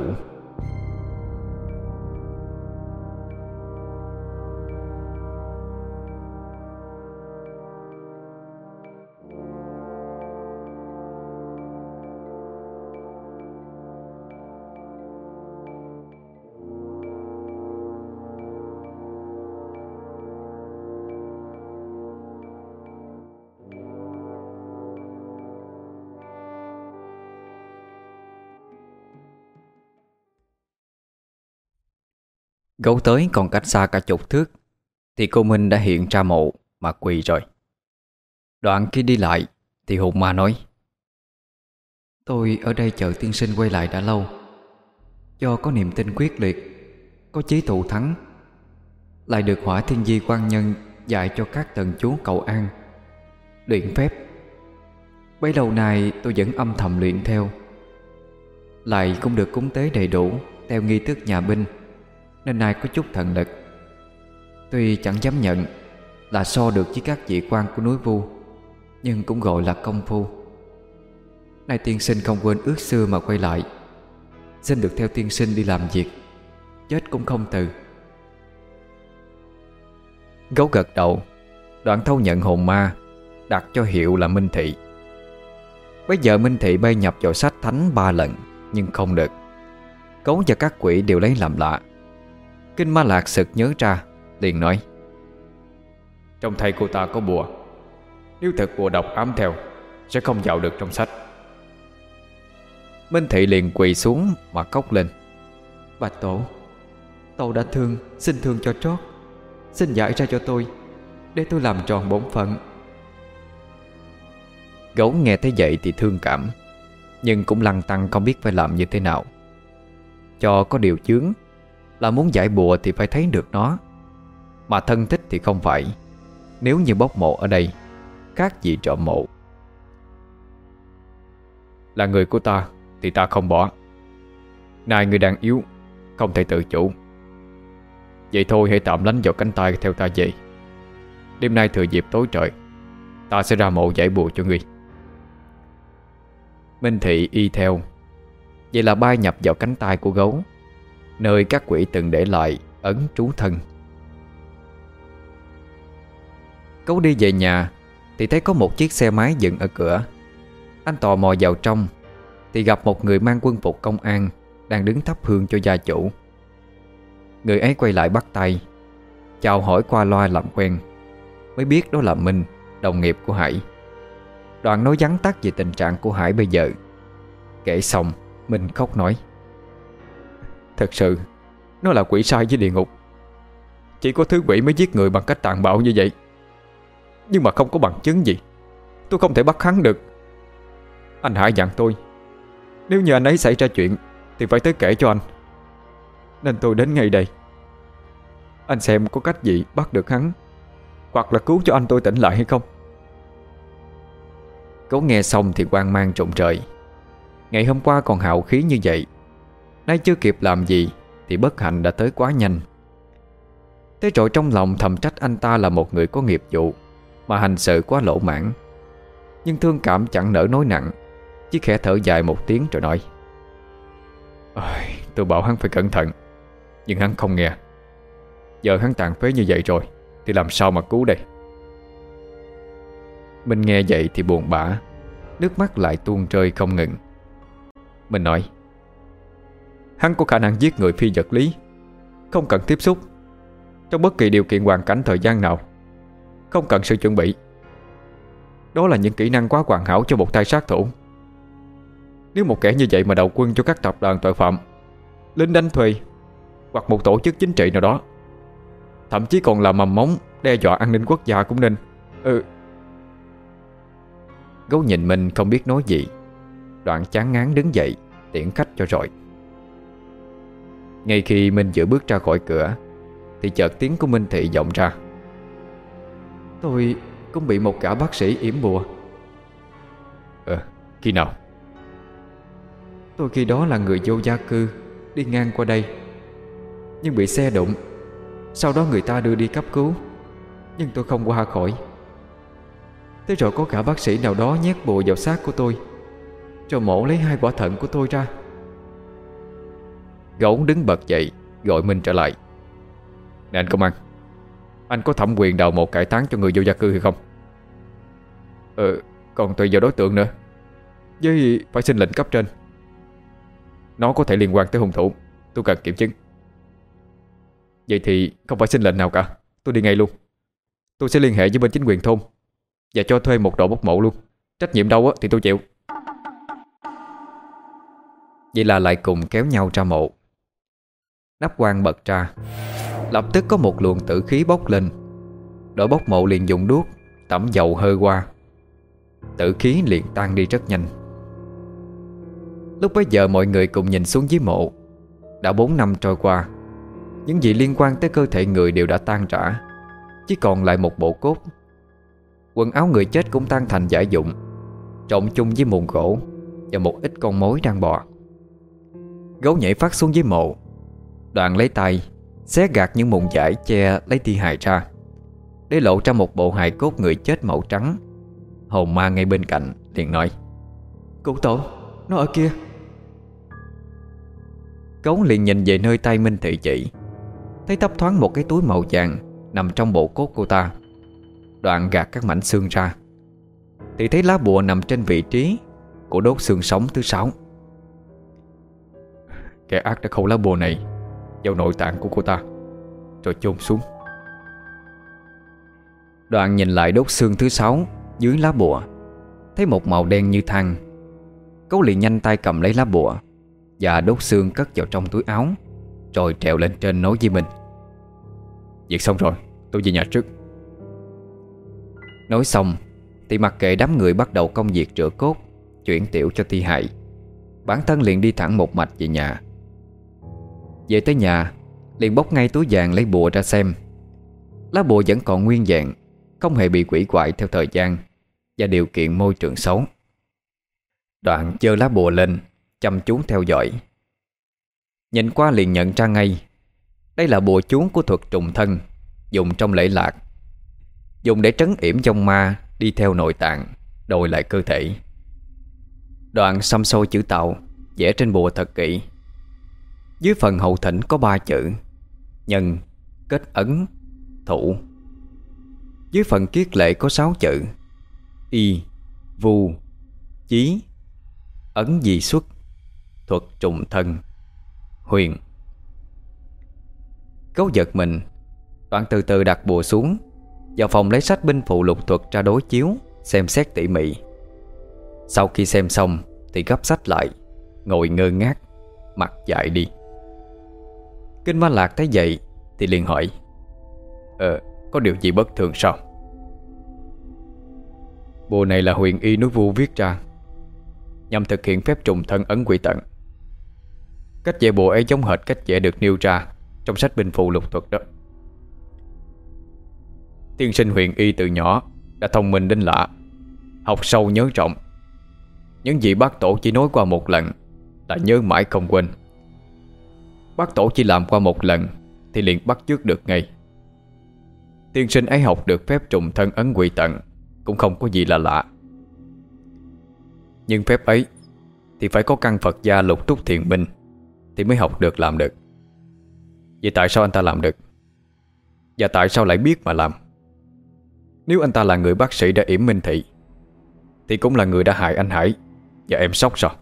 Gấu tới còn cách xa cả chục thước thì cô Minh đã hiện ra mộ mà quỳ rồi. Đoạn khi đi lại thì hồn ma nói: Tôi ở đây chờ tiên sinh quay lại đã lâu. Do có niềm tin quyết liệt, có chí thù thắng, lại được Hỏa Thiên Di quan nhân dạy cho các tần chúa cầu an, luyện phép. Bấy lâu nay tôi vẫn âm thầm luyện theo, lại cũng được cúng tế đầy đủ theo nghi thức nhà binh, nên nay có chút thần lực. Tuy chẳng dám nhận là so được với các vị quan của núi Vu, nhưng cũng gọi là công phu. Nay tiên sinh không quên ước xưa mà quay lại, xin được theo tiên sinh đi làm việc, chết cũng không từ. Gấu gật đầu, đoạn thâu nhận hồn ma, đặt cho hiệu là Minh Thị. Bây giờ Minh Thị bay nhập vào sách thánh ba lần nhưng không được. Gấu và các quỷ đều lấy làm lạ. Kinh Ma Lạc sực nhớ ra, liền nói: Trong tay cô ta có bùa, nếu thật bùa độc ám theo, sẽ không vào được trong sách. Minh Thị liền quỳ xuống mà khóc lên: Bạch tổ, tổ đã thương, xin thương cho trót, xin giải ra cho tôi, để tôi làm tròn bổn phận. Gấu nghe thấy vậy thì thương cảm, nhưng cũng lăn tăn không biết phải làm như thế nào. Cho có điều chướng là muốn giải bùa thì phải thấy được nó, mà thân thích thì không phải. Nếu như bốc mộ ở đây, khác gì trộm mộ. Là người của ta thì ta không bỏ. Nay người đang yếu, không thể tự chủ. Vậy thôi hãy tạm lánh vào cánh tay theo ta về. Đêm nay thừa dịp tối trời, ta sẽ ra mộ giải bùa cho ngươi. Minh Thị y theo. Vậy là bay nhập vào cánh tay của gấu, nơi các quỷ từng để lại ấn trú thân. Cấu đi về nhà thì thấy có một chiếc xe máy dựng ở cửa. Anh tò mò vào trong thì gặp một người mang quân phục công an đang đứng thắp hương cho gia chủ. Người ấy quay lại bắt tay, chào hỏi qua loa làm quen, mới biết đó là Minh, đồng nghiệp của Hải. Đoàn nói vắn tắt về tình trạng của Hải bây giờ. Kể xong, Minh khóc nói: "Thật sự nó là quỷ sai với địa ngục. Chỉ có thứ quỷ mới giết người bằng cách tàn bạo như vậy. Nhưng mà không có bằng chứng gì, tôi không thể bắt hắn được. Anh Hải dặn tôi, nếu như anh ấy xảy ra chuyện thì phải tới kể cho anh, nên tôi đến ngay đây. Anh xem có cách gì bắt được hắn, hoặc là cứu cho anh tôi tỉnh lại hay không." Cậu nghe xong thì hoang mang trụng trời. Ngày hôm qua còn hào khí như vậy, nay chưa kịp làm gì thì bất hạnh đã tới quá nhanh. Thế rồi trong lòng thầm trách anh ta là một người có nghiệp vụ mà hành sự quá lỗ mãn. Nhưng thương cảm chẳng nỡ nói nặng, chỉ khẽ thở dài một tiếng rồi nói: "Ôi, tôi bảo hắn phải cẩn thận, nhưng hắn không nghe. Giờ hắn tàn phế như vậy rồi thì làm sao mà cứu đây?" Mình nghe vậy thì buồn bã, nước mắt lại tuôn rơi không ngừng. Mình nói: "Hắn có khả năng giết người phi vật lý, không cần tiếp xúc, trong bất kỳ điều kiện hoàn cảnh thời gian nào, không cần sự chuẩn bị. Đó là những kỹ năng quá hoàn hảo cho một tay sát thủ. Nếu một kẻ như vậy mà đầu quân cho các tập đoàn tội phạm, lính đánh thuê hoặc một tổ chức chính trị nào đó, thậm chí còn là mầm móng đe dọa an ninh quốc gia cũng nên. Ừ Gấu nhìn mình không biết nói gì, Đoạn chán ngán đứng dậy tiễn khách cho rồi. Ngay khi Minh vừa bước ra khỏi cửa thì chợt tiếng của Minh Thị vọng ra: "Tôi cũng bị một gã bác sĩ yểm bùa." Ờ, khi nào? "Tôi khi đó là người vô gia cư, đi ngang qua đây, nhưng bị xe đụng. Sau đó người ta đưa đi cấp cứu, nhưng tôi không qua khỏi. Thế rồi có cả bác sĩ nào đó nhét bùa vào xác của tôi, rồi mổ lấy hai quả thận của tôi ra." Gấu đứng bật dậy gọi Minh trở lại: "Nè anh công an, anh có thẩm quyền đào mộ cải táng cho người vô gia cư hay không?" "Ờ, còn tùy vào đối tượng nữa, với phải xin lệnh cấp trên. Nó có thể liên quan tới hung thủ, tôi cần kiểm chứng." "Vậy thì không phải xin lệnh nào cả, tôi đi ngay luôn. Tôi sẽ liên hệ với bên chính quyền thôn và cho thuê một đội bốc mộ luôn. Trách nhiệm đâu thì tôi chịu." Vậy là lại cùng kéo nhau ra mộ. Nắp quan bật ra, lập tức có một luồng tử khí bốc lên. Đội bốc mộ liền dùng đuốc tẩm dầu hơi qua, tử khí liền tan đi rất nhanh. Lúc bấy giờ mọi người cùng nhìn xuống dưới mộ. Đã bốn năm trôi qua, những gì liên quan tới cơ thể người đều đã tan rã, chỉ còn lại một bộ cốt. Quần áo người chết cũng tan thành vải vụn, trộn chung với mùn gỗ và một ít con mối đang bò. Gấu nhảy phát xuống dưới mộ. Đoạn lấy tay xé gạt những mụn vải che lấy thi hài ra, để lộ ra một bộ hài cốt người chết màu trắng. Hồn ma ngay bên cạnh liền nói: "Cụ tổ, nó ở kia." Gấu liền nhìn về nơi tay Minh Thị chỉ, thấy thấp thoáng một cái túi màu vàng nằm trong bộ cốt cô ta. Đoạn gạt các mảnh xương ra thì thấy lá bùa nằm trên vị trí của đốt xương sống thứ sáu. Kẻ ác đã khâu lá bùa này vào nội tạng của cô ta, rồi chôn xuống. Đoạn nhìn lại đốt xương thứ sáu dưới lá bùa, thấy một màu đen như than. Cấu liền nhanh tay cầm lấy lá bùa và đốt xương cất vào trong túi áo, rồi trèo lên trên nói với mình: "Việc xong rồi, tôi về nhà trước." Nói xong thì mặc kệ đám người bắt đầu công việc rửa cốt, chuyển tiểu cho thi hài, bản thân liền đi thẳng một mạch về nhà. Về tới nhà, liền bóc ngay túi vàng lấy bùa ra xem. Lá bùa vẫn còn nguyên vẹn, không hề bị quỷ quại theo thời gian và điều kiện môi trường xấu. Đoạn giơ lá bùa lên, chăm chú theo dõi. Nhìn qua liền nhận ra ngay, đây là bùa chú của thuật trùng thân, dùng trong lễ lạc, dùng để trấn yểm vong ma đi theo nội tạng, đổi lại cơ thể. Đoạn xăm soi chữ Tào vẽ trên bùa thật kỹ. Dưới phần hậu thỉnh có ba chữ: nhân, kết ấn, thủ. Dưới phần kiết lệ có sáu chữ: y, vu, chí, ấn di xuất, thuật trùng thân, huyền. Cấu giật mình, Đoạn từ từ đặt bùa xuống, vào phòng lấy sách binh phụ lục thuật ra đối chiếu, xem xét tỉ mỉ. Sau khi xem xong thì gấp sách lại, ngồi ngơ ngác, mặt dại đi. Kinh Ma Lạc thấy vậy thì liền hỏi: Ờ, có điều gì bất thường sao? Bùa này là huyền y núi vu viết ra, nhằm thực hiện phép trùng thân ấn quỷ tận. Cách vẽ bùa ấy giống hệt cách vẽ được nêu ra trong sách binh phụ lục thuật đó. Tiên sinh huyền y từ nhỏ đã thông minh đến lạ, học sâu nhớ trọng. Những gì bác tổ chỉ nói qua một lần là nhớ mãi không quên. Bác tổ chỉ làm qua một lần thì liền bắt chước được ngay. Tiên sinh ấy học được phép trùng thân ấn quỷ tận cũng không có gì là lạ. Nhưng phép ấy thì phải có căn Phật gia lục túc thiền minh thì mới học được làm được. Vậy tại sao anh ta làm được? Và tại sao lại biết mà làm? Nếu anh ta là người bác sĩ đã yểm Minh Thị thì cũng là người đã hại anh Hải và em Sóc sao?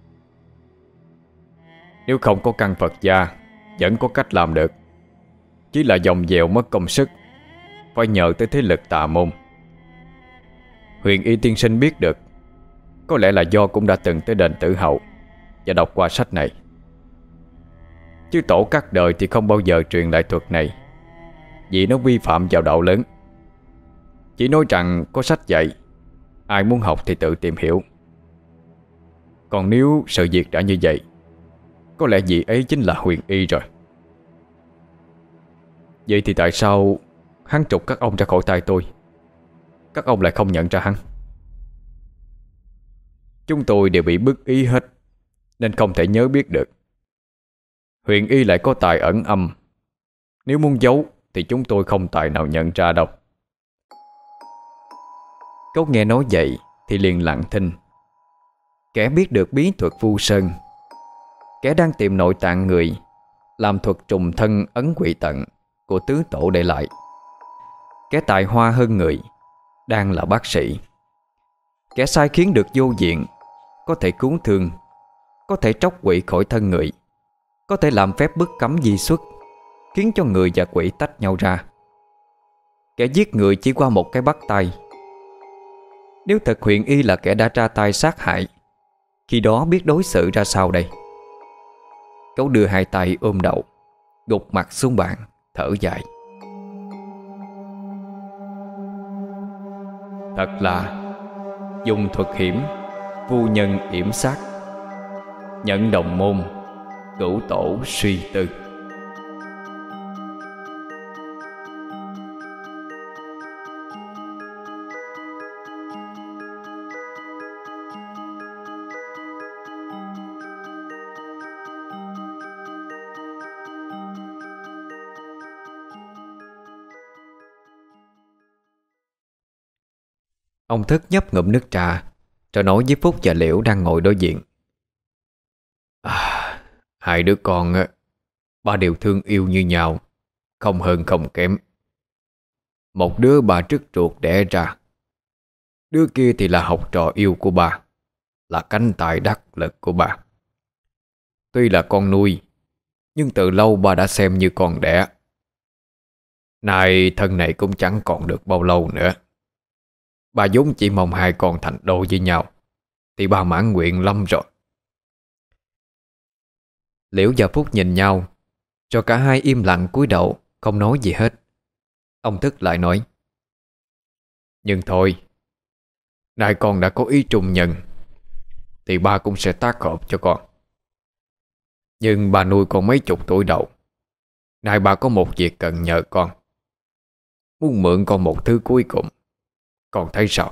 Nếu không có căn Phật gia vẫn có cách làm được, chỉ là dòng dèo mất công sức, phải nhờ tới thế lực tà môn. Huyền y tiên sinh biết được có lẽ là do cũng đã từng tới đền Tử Hậu và đọc qua sách này. Chứ tổ các đời thì không bao giờ truyền lại thuật này, vì nó vi phạm vào đạo lớn. Chỉ nói rằng có sách dạy, ai muốn học thì tự tìm hiểu. Còn nếu sự việc đã như vậy, có lẽ vị ấy chính là huyền y rồi. Vậy thì tại sao hắn trục các ông ra khỏi tay tôi, các ông lại không nhận ra hắn? Chúng tôi đều bị bức ý hết, nên không thể nhớ biết được. Huyền y lại có tài ẩn âm, nếu muốn giấu thì chúng tôi không tài nào nhận ra đâu. Cấu nghe nói vậy thì liền lặng thinh. Kẻ biết được bí thuật vu sơn, kẻ đang tìm nội tạng người, làm thuật trùng thân ấn quỷ tận của tứ tổ để lại, kẻ tài hoa hơn người, đang là bác sĩ, kẻ sai khiến được vô diện, có thể cứu thương, có thể tróc quỷ khỏi thân người, có thể làm phép bức cấm di xuất, khiến cho người và quỷ tách nhau ra. Kẻ giết người chỉ qua một cái bắt tay. Nếu thật huyền y là kẻ đã ra tay sát hại, khi đó biết đối xử ra sao đây? Cấu đưa hai tay ôm đầu, gục mặt xuống bàn, thở dài. Thật là dùng thuật hiểm, vu nhân yểm sát, nhận đồng môn, cửu tổ suy tư. Ông Thức nhấp ngụm nước trà, rồi nói với Phúc và Liễu đang ngồi đối diện: à, hai đứa con ba đều thương yêu như nhau, không hơn không kém. Một đứa bà trước ruột đẻ ra, đứa kia thì là học trò yêu của bà, là cánh tay đắc lực của bà. Tuy là con nuôi, nhưng từ lâu bà đã xem như con đẻ. Nay thân này cũng chẳng còn được bao lâu nữa. Bà vốn chỉ mong hai con thành đôi với nhau thì bà mãn nguyện lắm rồi. Liễu và Phúc nhìn nhau, cho cả hai im lặng cúi đầu, không nói gì hết. Ông Thức lại nói: nhưng thôi, nay con đã có ý trùng nhân thì ba cũng sẽ tác hợp cho con. Nhưng bà nuôi con mấy chục tuổi đầu, nay bà có một việc cần nhờ con, muốn mượn con một thứ cuối cùng. Con thấy sao?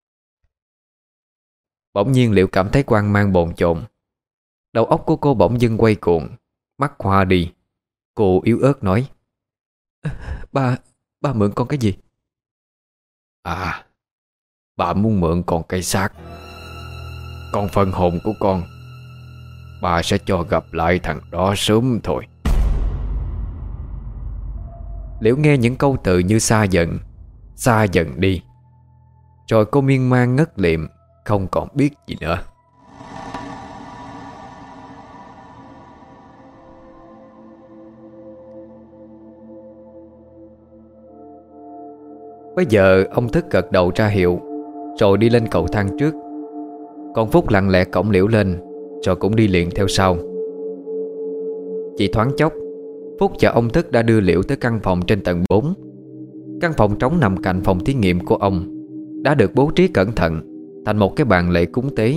Bỗng nhiên Liễu cảm thấy hoang mang bồn chồn. Đầu óc của cô bỗng dưng quay cuồng, mắt hoa đi. Cô yếu ớt nói: Ba, ba mượn con cái gì? À, bà muốn mượn con cây xác. Con phần hồn của con, bà sẽ cho gặp lại thằng đó sớm thôi. Liễu nghe những câu từ như xa dần, xa dần đi. Rồi cô miên man ngất liệm, không còn biết gì nữa. Bây giờ ông Thức gật đầu ra hiệu, rồi đi lên cầu thang trước. Còn Phúc lặng lẽ cõng Liễu lên, rồi cũng đi liền theo sau. Chỉ thoáng chốc, Phúc và ông Thức đã đưa Liễu tới căn phòng trên tầng bốn. Căn phòng trống nằm cạnh phòng thí nghiệm của ông, đã được bố trí cẩn thận thành một cái bàn lễ cúng tế.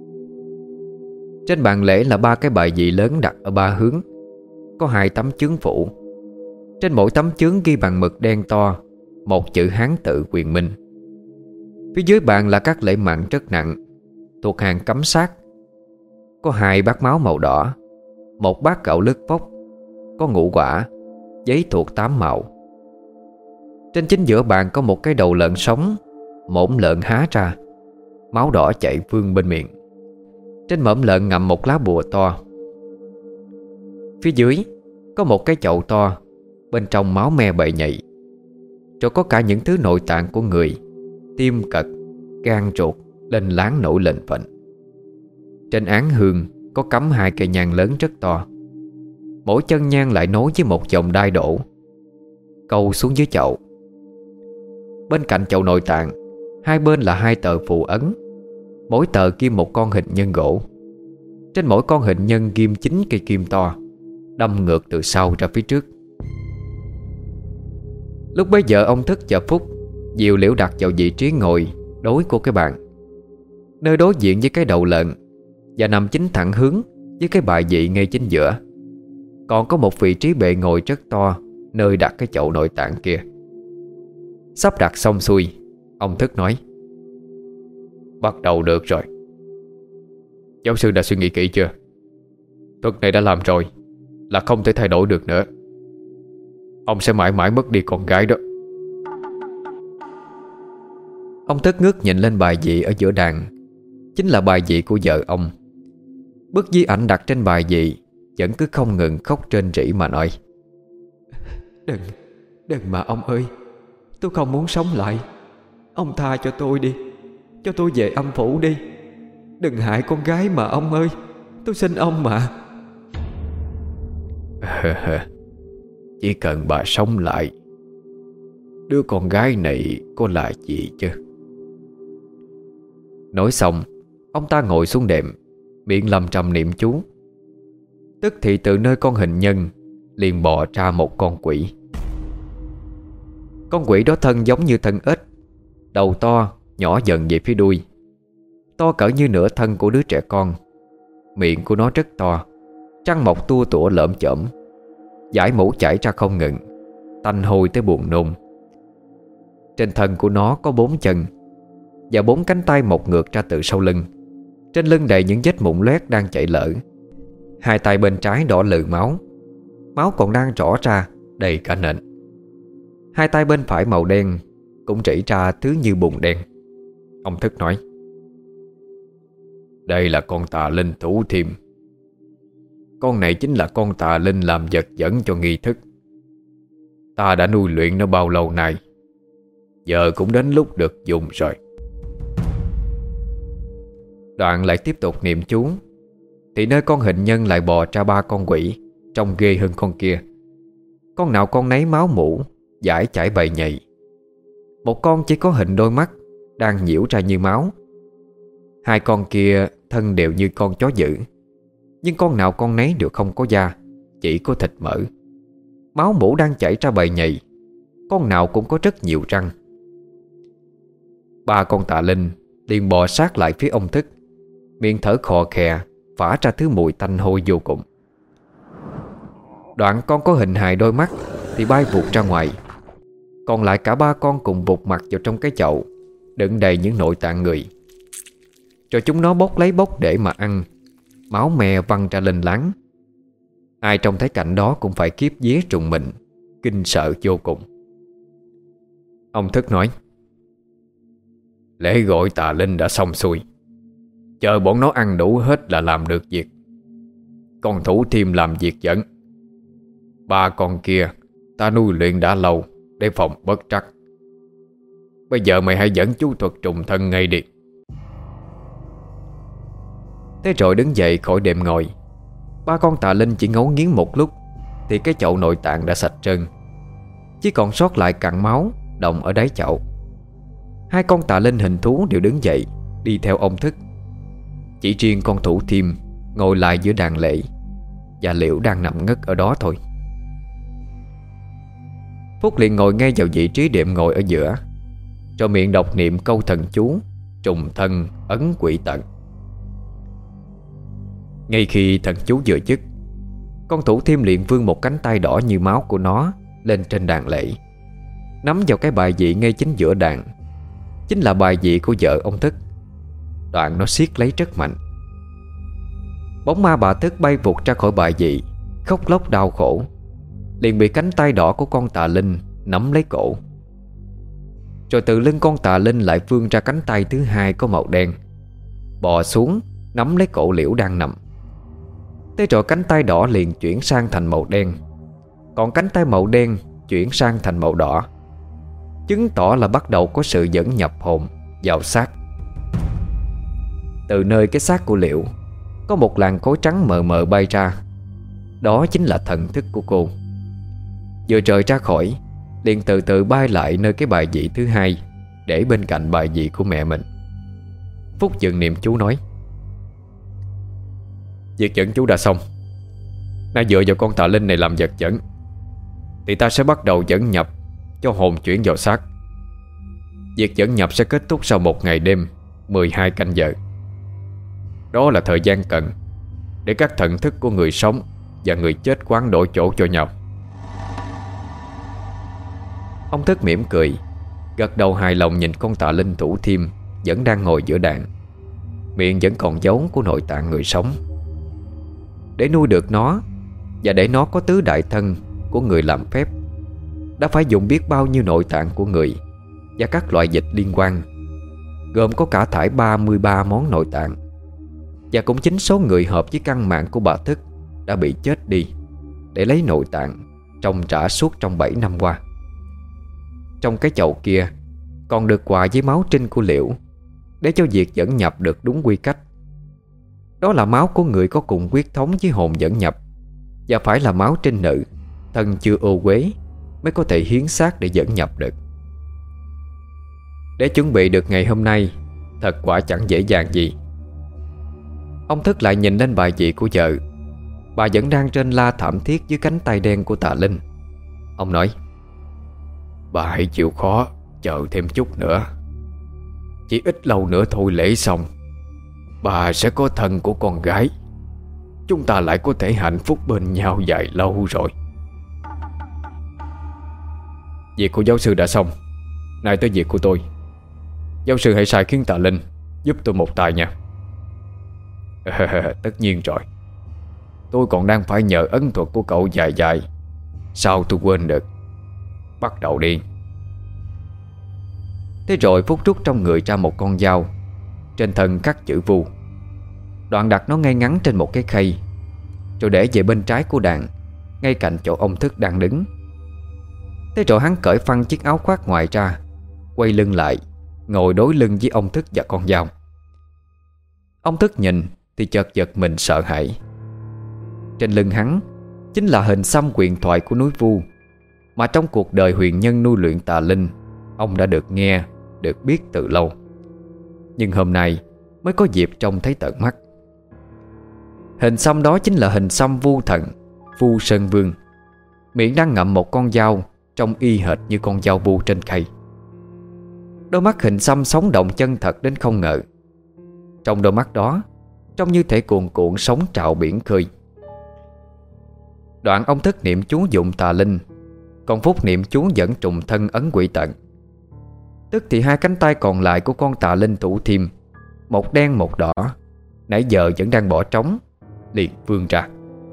Trên bàn lễ là ba cái bài vị lớn đặt ở ba hướng, có hai tấm chướng phủ. Trên mỗi tấm chướng ghi bằng mực đen to một chữ Hán tự Quyền Minh. Phía dưới bàn là các lễ mặn rất nặng, thuộc hàng cấm sát. Có hai bát máu màu đỏ, một bát gạo lứt vốc, có ngũ quả, giấy thuộc tám màu. Trên chính giữa bàn có một cái đầu lợn sống, mổm lợn há ra, máu đỏ chảy vương bên miệng. Trên mổm lợn ngậm một lá bùa to. Phía dưới có một cái chậu to, bên trong máu me bậy nhậy. Rồi có cả những thứ nội tạng của người, tim cật, gan ruột lên láng nổi lên phệnh. Trên án hương có cắm hai cây nhang lớn rất to. Mỗi chân nhang lại nối với một dòng đai đổ câu xuống dưới chậu. Bên cạnh chậu nội tạng, hai bên là hai tờ phù ấn, mỗi tờ ghim một con hình nhân gỗ. Trên mỗi con hình nhân ghim chín cây kim to, đâm ngược từ sau ra phía trước. Lúc bấy giờ ông Thức và Phúc dìu Liễu đặt vào vị trí ngồi đối của cái bàn, nơi đối diện với cái đầu lợn, và nằm chính thẳng hướng với cái bài vị ngay chính giữa. Còn có một vị trí bệ ngồi rất to, nơi đặt cái chậu nội tạng kia. Sắp đặt xong xuôi, ông Thức nói: "Bắt đầu được rồi. Giáo sư đã suy nghĩ kỹ chưa? Thuật này đã làm rồi, là không thể thay đổi được nữa. Ông sẽ mãi mãi mất đi con gái đó." Ông Thức ngước nhìn lên bài vị ở giữa đàn, chính là bài vị của vợ ông. Bức di ảnh đặt trên bài vị vẫn cứ không ngừng khóc rên rỉ mà nói: Đừng, đừng mà ông ơi, tôi không muốn sống lại. Ông tha cho tôi đi, cho tôi về âm phủ đi. Đừng hại con gái mà ông ơi, tôi xin ông mà. Chỉ cần bà sống lại, đứa con gái này có là gì chứ? Nói xong, ông ta ngồi xuống đệm, miệng lầm trầm niệm chú. Tức thì từ nơi con hình nhân liền bò ra một con quỷ. Con quỷ đó thân giống như thân ếch, đầu to, nhỏ dần về phía đuôi, to cỡ như nửa thân của đứa trẻ con. Miệng của nó rất to, trăng mọc tua tủa lởm chởm, dải mũ chảy ra không ngừng, tanh hôi tới buồn nôn. Trên thân của nó có bốn chân, và bốn cánh tay mọc ngược ra từ sau lưng. Trên lưng đầy những vết mụn loét đang chảy lở. Hai tay bên trái đỏ lừ máu, máu còn đang rỏ ra đầy cả nền. Hai tay bên phải màu đen, cũng rỉ ra thứ như bùn đen. Ông Thức nói: "Đây là con tà linh Thủ Thiêm. Con này chính là con tà linh làm vật dẫn cho nghi thức. Ta đã nuôi luyện nó bao lâu nay, giờ cũng đến lúc được dùng rồi." Đoạn lại tiếp tục niệm chú, thì nơi con hình nhân lại bò ra ba con quỷ, trông ghê hơn con kia. Con nào con nấy máu mủ, dải chảy bầy nhầy. Một con chỉ có hình đôi mắt đang nhiễu ra như máu. Hai con kia thân đều như con chó dữ, nhưng con nào con nấy đều không có da, chỉ có thịt mỡ. Máu mủ đang chảy ra bầy nhầy, con nào cũng có rất nhiều răng. Ba con tà linh liền bò sát lại phía ông Thức, miệng thở khò khè, phả ra thứ mùi tanh hôi vô cùng. Đoạn con có hình hài đôi mắt thì bay vụt ra ngoài. Còn lại cả ba con cùng vụt mặt vào trong cái chậu đựng đầy những nội tạng người. Rồi chúng nó bốc lấy bốc để mà ăn, máu me văng ra lên láng. Ai trông thấy cảnh đó cũng phải kiếp vía trùng mình, kinh sợ vô cùng. Ông Thức nói: "Lễ gọi tà linh đã xong xuôi, chờ bọn nó ăn đủ hết là làm được việc. Con Thủ Thiêm làm việc dẫn. Ba con kia ta nuôi luyện đã lâu để phòng bất trắc. Bây giờ mày hãy dẫn chú thuật trùng thân ngay đi. Thế rồi đứng dậy khỏi đệm ngồi. Ba con tà linh chỉ ngấu nghiến một lúc thì cái chậu nội tạng đã sạch trơn, chỉ còn sót lại cặn máu đọng ở đáy chậu. Hai con tà linh hình thú đều đứng dậy đi theo ông Thức. Chỉ riêng con Thủ Thiêm ngồi lại giữa đàn lễ, và Liễu đang nằm ngất ở đó thôi. Phúc liền ngồi ngay vào vị trí đệm ngồi ở giữa, cho miệng đọc niệm câu thần chú trùng thân ấn quỷ tận. Ngay khi thần chú vừa dứt, con Thủ Thiêm liền vươn một cánh tay đỏ như máu của nó lên trên đàn lễ, nắm vào cái bài vị ngay chính giữa đàn, chính là bài vị của vợ ông Thức. Đoạn nó siết lấy rất mạnh. Bóng ma bà Thức bay vụt ra khỏi bài vị, khóc lóc đau khổ, liền bị cánh tay đỏ của con tà linh nắm lấy cổ. Rồi từ lưng con tà linh lại vươn ra cánh tay thứ hai có màu đen, bò xuống nắm lấy cổ Liễu đang nằm. Thế rồi cánh tay đỏ liền chuyển sang thành màu đen, còn cánh tay màu đen chuyển sang thành màu đỏ, chứng tỏ là bắt đầu có sự dẫn nhập hồn vào xác. Từ nơi cái xác của Liễu có một làn khói trắng mờ mờ bay ra. Đó chính là thần thức của cô. Vừa rời ra khỏi, liền từ từ bay lại nơi cái bài vị thứ hai, để bên cạnh bài vị của mẹ mình. Phúc dừng niệm chú nói: Việc dẫn chú đã xong. Nay dựa vào con tà linh này làm vật dẫn, thì ta sẽ bắt đầu dẫn nhập cho hồn chuyển vào xác. Việc dẫn nhập sẽ kết thúc sau một ngày đêm mười hai canh giờ. Đó là thời gian cần để các thần thức của người sống và người chết hoán đổi chỗ cho nhau. Ông Thức mỉm cười, gật đầu hài lòng nhìn con tà linh Thủ Thiêm vẫn đang ngồi giữa đàn, miệng vẫn còn dấu của nội tạng người sống. Để nuôi được nó, và để nó có tứ đại thân của người làm phép, đã phải dùng biết bao nhiêu nội tạng của người và các loại dịch liên quan, gồm có cả thải ba mươi ba món nội tạng. Và cũng chính số người hợp với căn mạng của bà Thức đã bị chết đi để lấy nội tạng trồng trả suốt trong bảy năm qua. Trong cái chậu kia còn được quà với máu trinh của Liễu, để cho việc dẫn nhập được đúng quy cách. Đó là máu của người có cùng huyết thống với hồn dẫn nhập, và phải là máu trinh nữ, thân chưa ô uế, mới có thể hiến xác để dẫn nhập được. Để chuẩn bị được ngày hôm nay thật quả chẳng dễ dàng gì. Ông Thức lại nhìn lên bài vị của vợ. Bà vẫn đang trên la thảm thiết dưới cánh tay đen của tà linh. Ông nói: Bà hãy chịu khó chờ thêm chút nữa. Chỉ ít lâu nữa thôi lễ xong, bà sẽ có thân của con gái. Chúng ta lại có thể hạnh phúc bên nhau dài lâu rồi. Việc của giáo sư đã xong, nay tới việc của tôi. Giáo sư hãy sai khiến tà linh giúp tôi một tay nha. Tất nhiên rồi. Tôi còn đang phải nhờ ấn thuật của cậu dài dài, sao tôi quên được. Bắt đầu đi. Thế rồi Phúc rút trong người ra một con dao, trên thân khắc chữ Vu. Đoạn đặt nó ngay ngắn trên một cái khay, rồi để về bên trái của đàn, ngay cạnh chỗ ông Thức đang đứng. Thế rồi hắn cởi phăng chiếc áo khoác ngoài ra, quay lưng lại, ngồi đối lưng với ông Thức và con dao. Ông Thức nhìn thì chợt giật mình sợ hãi. Trên lưng hắn chính là hình xăm huyền thoại của núi Vu, mà trong cuộc đời huyền nhân nuôi luyện tà linh ông đã được nghe, được biết từ lâu, nhưng hôm nay mới có dịp trông thấy tận mắt. Hình xăm đó chính là hình xăm Vu thần Vu Sơn Vương, miệng đang ngậm một con dao trông y hệt như con dao vu trên khay. Đôi mắt hình xăm sống động chân thật đến không ngờ. Trong đôi mắt đó trông như thể cuồn cuộn sóng trào biển khơi. Đoạn ông Thức niệm chú dụng tà linh, còn Phúc niệm chú dẫn trùng thân ấn quỷ tận. Tức thì hai cánh tay còn lại của con tà linh Thủ Thiêm, một đen một đỏ, nãy giờ vẫn đang bỏ trống, liền vươn ra.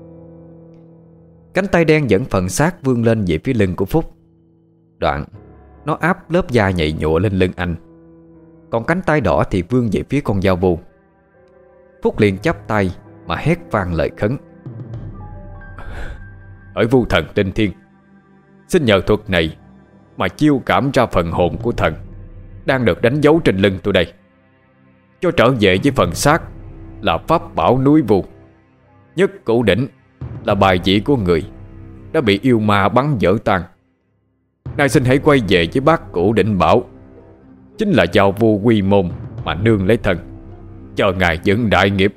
Cánh tay đen dẫn phần xác vươn lên về phía lưng của Phúc. Đoạn nó áp lớp da nhầy nhụa lên lưng anh, còn cánh tay đỏ thì vươn về phía con dao vu. Phúc liền chắp tay mà hét vang lời khấn: Hỡi Vu thần tinh thiên, Xin nhờ thuật này mà chiêu cảm ra phần hồn của thần đang được đánh dấu trên lưng tôi đây, cho trở về với phần xác là pháp bảo núi vu. Nhất cửu đỉnh là bài vị của người đã bị yêu ma bắn vỡ tan. Nay xin hãy quay về với bát cửu đỉnh bảo, chính là giao vu quy môn mà nương lấy thần, chờ ngài dựng đại nghiệp.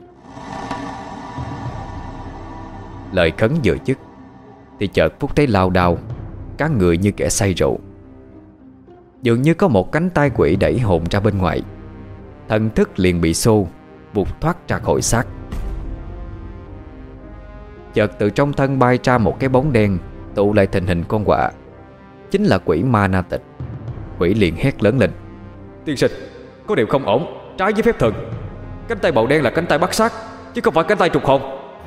Lời khấn vừa dứt thì chợt Phúc thấy lao đao, cả người như kẻ say rượu. Dường như có một cánh tay quỷ đẩy hồn ra bên ngoài, thần thức liền bị xô vụt thoát ra khỏi xác. Chợt từ trong thân bay ra một cái bóng đen tụ lại thành hình con quạ, chính là quỷ Ma Na Tịch. Quỷ liền hét lớn lên: Tiên sinh, có điều không ổn, trái với phép thần. Cánh tay màu đen là cánh tay bắt xác, chứ không phải cánh tay trục hồn.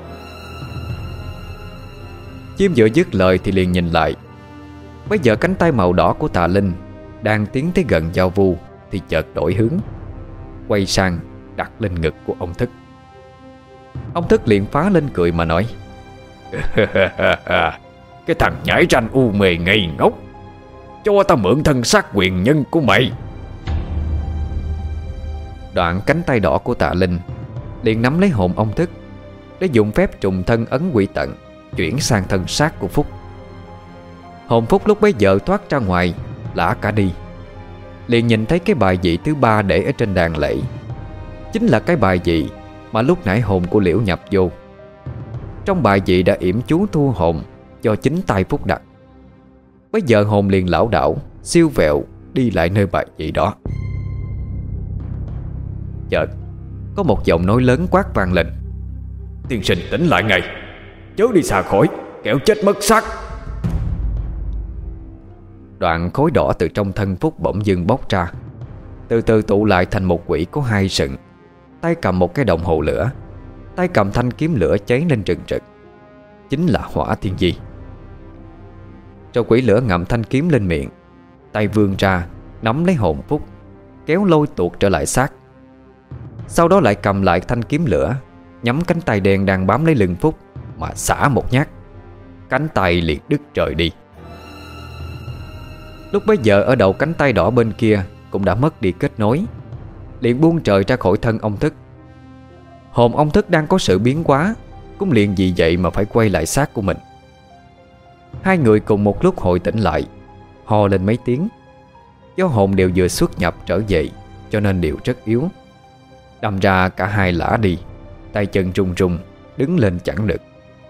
Chim vừa dứt lời thì liền nhìn lại. Bây giờ cánh tay màu đỏ của Tà Linh đang tiến tới gần Giao Vu thì chợt đổi hướng, quay sang đặt lên ngực của ông Thức. Ông Thức liền phá lên cười mà nói: Cái thằng nhãi ranh u mê ngây ngốc, cho ta mượn thân xác quyền nhân của mày. Đoạn cánh tay đỏ của Tạ Linh liền nắm lấy hồn ông Thức, để dùng phép trùng thân ấn quỷ tận chuyển sang thân xác của Phúc. Hồn Phúc lúc bấy giờ thoát ra ngoài, lả cả đi. Liền nhìn thấy cái bài vị thứ ba để ở trên đàn lễ, chính là cái bài vị mà lúc nãy hồn của Liễu nhập vô. Trong bài vị đã yểm chú thu hồn do chính tay Phúc đặt. Bây giờ hồn liền lảo đảo, siêu vẹo đi lại nơi bài vị đó. Chợt có một giọng nói lớn quát vang lên: Tiên sinh tỉnh lại ngay, chớ đi xa khỏi, kẻo chết mất xác. Đoạn khối đỏ từ trong thân Phúc bỗng dưng bốc ra, từ từ tụ lại thành một quỷ có hai sừng, tay cầm một cái đồng hồ lửa, tay cầm thanh kiếm lửa cháy lên rừng rực, chính là Hỏa Thiên Di. Rồi quỷ lửa ngậm thanh kiếm lên miệng, tay vươn ra nắm lấy hồn Phúc, kéo lôi tuột trở lại xác. Sau đó lại cầm lại thanh kiếm lửa, nhắm cánh tay đen đang bám lấy lưng Phúc mà xả một nhát, cánh tay liền đứt trời đi. Lúc bấy giờ ở đầu cánh tay đỏ bên kia cũng đã mất đi kết nối, liền buông trời ra khỏi thân ông Thức. Hồn ông Thức đang có sự biến hóa cũng liền vì vậy mà phải quay lại xác của mình. Hai người cùng một lúc hồi tỉnh lại, hò lên mấy tiếng. Do hồn đều vừa xuất nhập trở về, cho nên đều rất yếu. Đâm ra cả hai lả đi, tay chân run run, đứng lên chẳng được.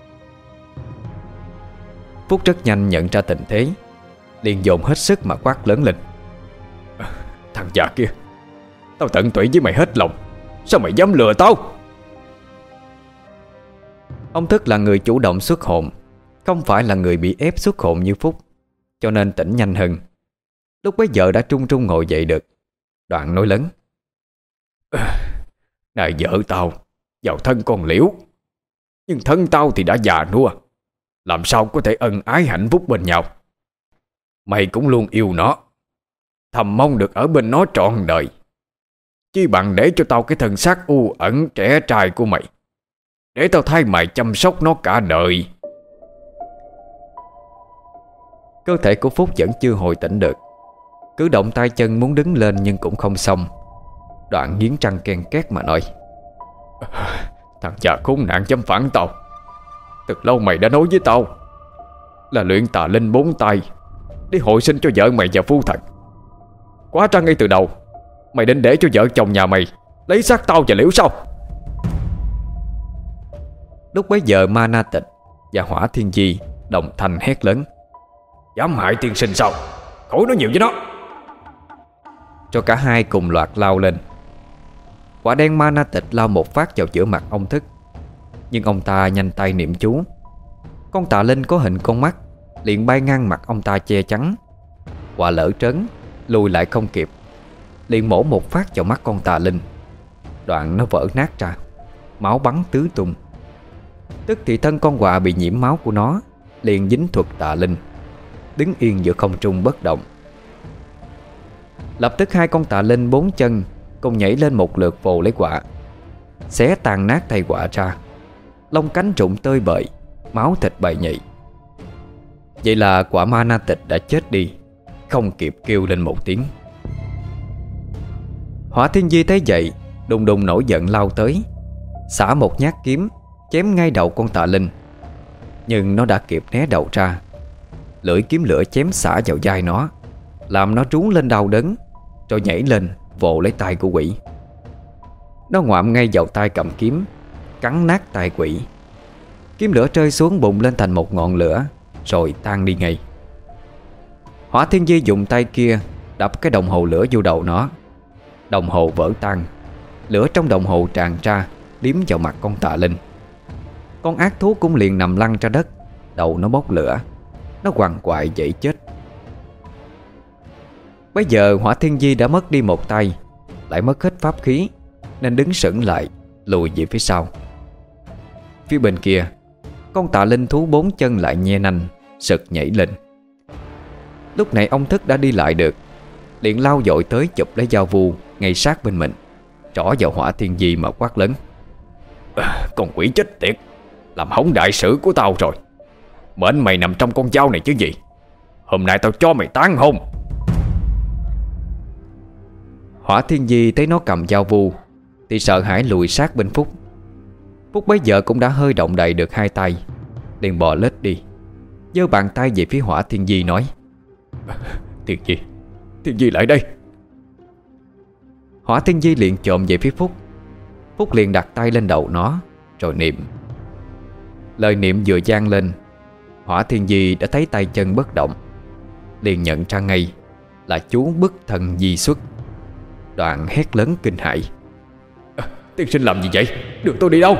Phúc rất nhanh nhận ra tình thế, liền dồn hết sức mà quát lớn lên: Thằng già kia, tao tận tụy với mày hết lòng, sao mày dám lừa tao? Ông Thức là người chủ động xuất hồn, không phải là người bị ép xuất hồn như Phúc, cho nên tỉnh nhanh hơn. Lúc bấy giờ đã trung trung ngồi dậy được. Đoạn nói lớn: Này vợ tao vào thân con Liễu, nhưng thân tao thì đã già nua, làm sao có thể ân ái hạnh phúc bên nhau. Mày cũng luôn yêu nó, thầm mong được ở bên nó trọn đời, chi bằng để cho tao cái thân xác u ẩn trẻ trai của mày, để tao thay mày chăm sóc nó cả đời. Cơ thể của Phúc vẫn chưa hồi tỉnh được, cứ động tay chân muốn đứng lên nhưng cũng không xong. Đoạn nghiến răng ken két mà nói: Thằng già khốn nạn dám phản tao. Từ lâu mày đã nói với tao là luyện tà linh bốn tay để hồi sinh cho vợ mày và phu thần. Quá ra ngay từ đầu mày định để cho vợ chồng nhà mày lấy xác tao và Liễu sao? Lúc bấy giờ Ma Na Tịch và Hỏa Thiên Di đồng thanh hét lớn: Dám hại tiên sinh sao? Khỏi nói nhiều với nó. Cho cả hai cùng loạt lao lên. Quả đen Ma Na Tịch lao một phát vào giữa mặt ông Thức, nhưng ông ta nhanh tay niệm chú. Con Tà Linh có hình con mắt liền bay ngang mặt ông ta che chắn. Quả lỡ trớn, lùi lại không kịp, liền mổ một phát vào mắt con Tà Linh. Đoạn nó vỡ nát ra, máu bắn tứ tung. Tức thì thân con quạ bị nhiễm máu của nó liền dính thuật Tà Linh, đứng yên giữa không trung bất động. Lập tức hai con Tà Linh bốn chân cùng nhảy lên một lượt vồ lấy quạ, xé tàn nát thây quạ ra, lông cánh rụng tơi bời, máu thịt bầy nhầy. Vậy là quả ma na tịch đã chết đi, không kịp kêu lên một tiếng. Hỏa Thiên Di thấy vậy, đùng đùng nổi giận lao tới, xả một nhát kiếm chém ngay đầu con Tà Linh. Nhưng nó đã kịp né đầu ra. Lưỡi kiếm lửa chém xả vào vai nó, làm nó trú lên đau đớn, rồi nhảy lên vồ lấy tay của quỷ. Nó ngoạm ngay vào tay cầm kiếm, cắn nát tay quỷ. Kiếm lửa rơi xuống bùng lên thành một ngọn lửa, rồi tan đi ngay. Hỏa Thiên Di dùng tay kia đập cái đồng hồ lửa vô đầu nó. Đồng hồ vỡ tan, lửa trong đồng hồ tràn ra, liếm vào mặt con Tà Linh. Con ác thú cũng liền nằm lăn ra đất, đầu nó bốc lửa. Nó quằn quại dậy chết. Bây giờ Hỏa Thiên Di đã mất đi một tay, lại mất hết pháp khí, nên đứng sững lại, lùi về phía sau. Phía bên kia, con Tà Linh thú bốn chân lại nhe nanh, sực nhảy lên. Lúc này ông Thức đã đi lại được, liền lao dội tới chụp lấy dao vu ngay sát bên mình, trỏ vào Hỏa Thiên Di mà quát lớn: à, con quỷ chết tiệt, làm hỏng đại sự của tao rồi. Mệnh mày nằm trong con dao này chứ gì. Hôm nay tao cho mày tán hôn. Hỏa Thiên Di thấy nó cầm dao vu thì sợ hãi lùi sát bên Phúc. Phúc bấy giờ cũng đã hơi động đậy được hai tay, liền bò lết đi, giơ bàn tay về phía Hỏa Thiên Di nói: Thiên Di, Thiên Di lại đây. Hỏa Thiên Di liền chồm về phía Phúc. Phúc liền đặt tay lên đầu nó, rồi niệm. Lời niệm vừa vang lên, Hỏa Thiên Di đã thấy tay chân bất động, liền nhận ra ngay là chú bức thần di xuất. Đoạn hét lớn kinh hãi: à, tiên sinh làm gì vậy? Đường tôi đi đâu?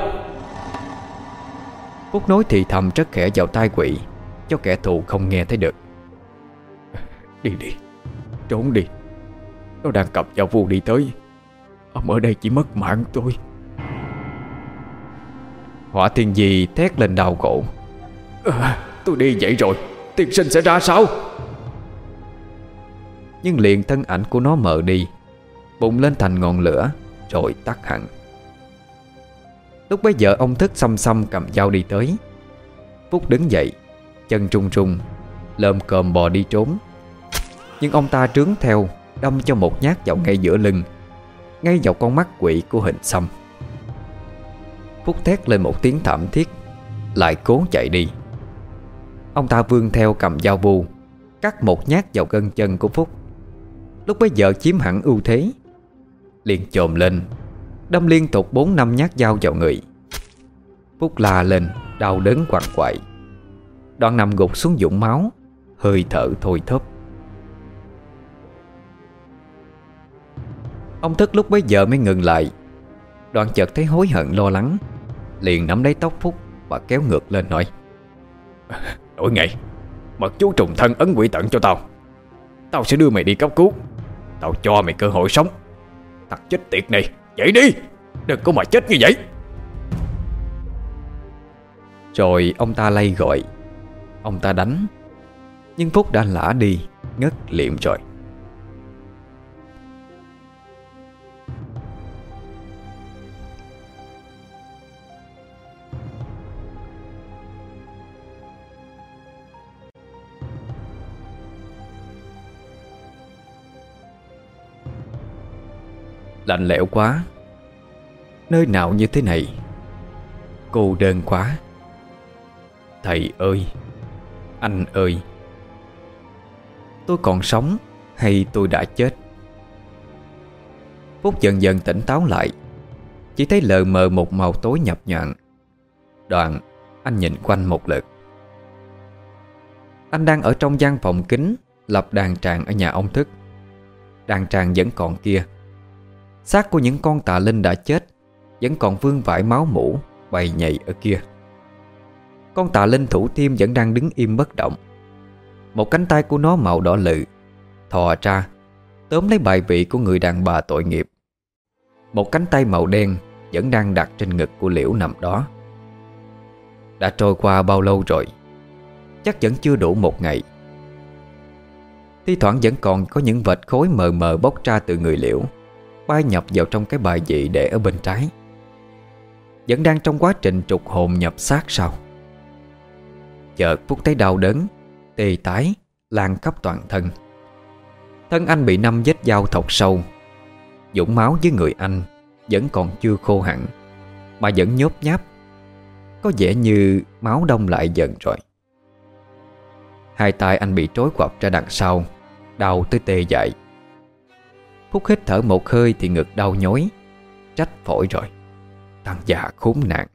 Phúc nói thì thầm rất khẽ vào tai quỷ, cho kẻ thù không nghe thấy được: Đi đi, trốn đi. Nó đang cầm dao vu đi tới. Ông ở đây chỉ mất mạng tôi. Hỏa Thiên Di thét lên đau khổ: à, tôi đi vậy rồi, tiên sinh sẽ ra sao? Nhưng liền thân ảnh của nó mờ đi, bùng lên thành ngọn lửa, rồi tắt hẳn. Lúc bấy giờ ông Thức xăm xăm cầm dao đi tới. Phúc đứng dậy, chân trung trung, lơm cơm bò đi trốn. Nhưng ông ta trướng theo, đâm cho một nhát vào ngay giữa lưng, ngay vào con mắt quỷ của Hình Xăm. Phúc thét lên một tiếng thảm thiết, lại cố chạy đi. Ông ta vươn theo cầm dao vu, cắt một nhát vào gân chân của Phúc. Lúc bấy giờ chiếm hẳn ưu thế, liền chồm lên, đâm liên tục bốn năm nhát dao vào người. Phúc la lên, đau đớn quằn quại, đoạn nằm gục xuống vũng máu, hơi thở thôi thóp. Ông Thức lúc bấy giờ mới ngừng lại. Đoạn chợt thấy hối hận lo lắng, liền nắm lấy tóc Phúc và kéo ngược lên nói: Đổi ngày, mật chú trùng thân ấn quỷ tận cho tao. Tao sẽ đưa mày đi cấp cứu. Tao cho mày cơ hội sống. Thằng chết tiệt này, dậy đi, đừng có mà chết như vậy. Rồi ông ta lay gọi, ông ta đánh, nhưng Phúc đã lả đi, ngất liệm rồi. Lạnh lẽo quá, nơi nào như thế này, cô đơn quá. Thầy ơi, anh ơi, tôi còn sống hay tôi đã chết? Phúc dần dần tỉnh táo lại, chỉ thấy lờ mờ một màu tối nhập nhọn. Đoạn anh nhìn quanh một lượt. Anh đang ở trong gian phòng kính lập đàn tràng ở nhà ông Thức. Đàn tràng vẫn còn kia. Xác của những con tà linh đã chết vẫn còn vương vãi máu mủ bầy nhầy ở kia. Con tà linh thủ thiêm vẫn đang đứng im bất động. Một cánh tay của nó màu đỏ lự thò ra tóm lấy bài vị của người đàn bà tội nghiệp. Một cánh tay màu đen vẫn đang đặt trên ngực của Liễu nằm đó. Đã trôi qua bao lâu rồi? Chắc vẫn chưa đủ một ngày. Thi thoảng vẫn còn có những vệt khối mờ mờ bốc ra từ người Liễu, bay nhập vào trong cái bài vị để ở bên trái. Vẫn đang trong quá trình trục hồn nhập xác sao? Chợt Phúc thấy đau đớn, tê tái lan khắp toàn thân. Thân anh bị năm vết dao thọc sâu. Dũng máu dưới người anh vẫn còn chưa khô hẳn, mà vẫn nhốp nháp, có vẻ như máu đông lại dần rồi. Hai tay anh bị trói quặp ra đằng sau, đau tới tê dại. Phúc hít thở một hơi thì ngực đau nhói, trách phổi rồi, thằng già khốn nạn.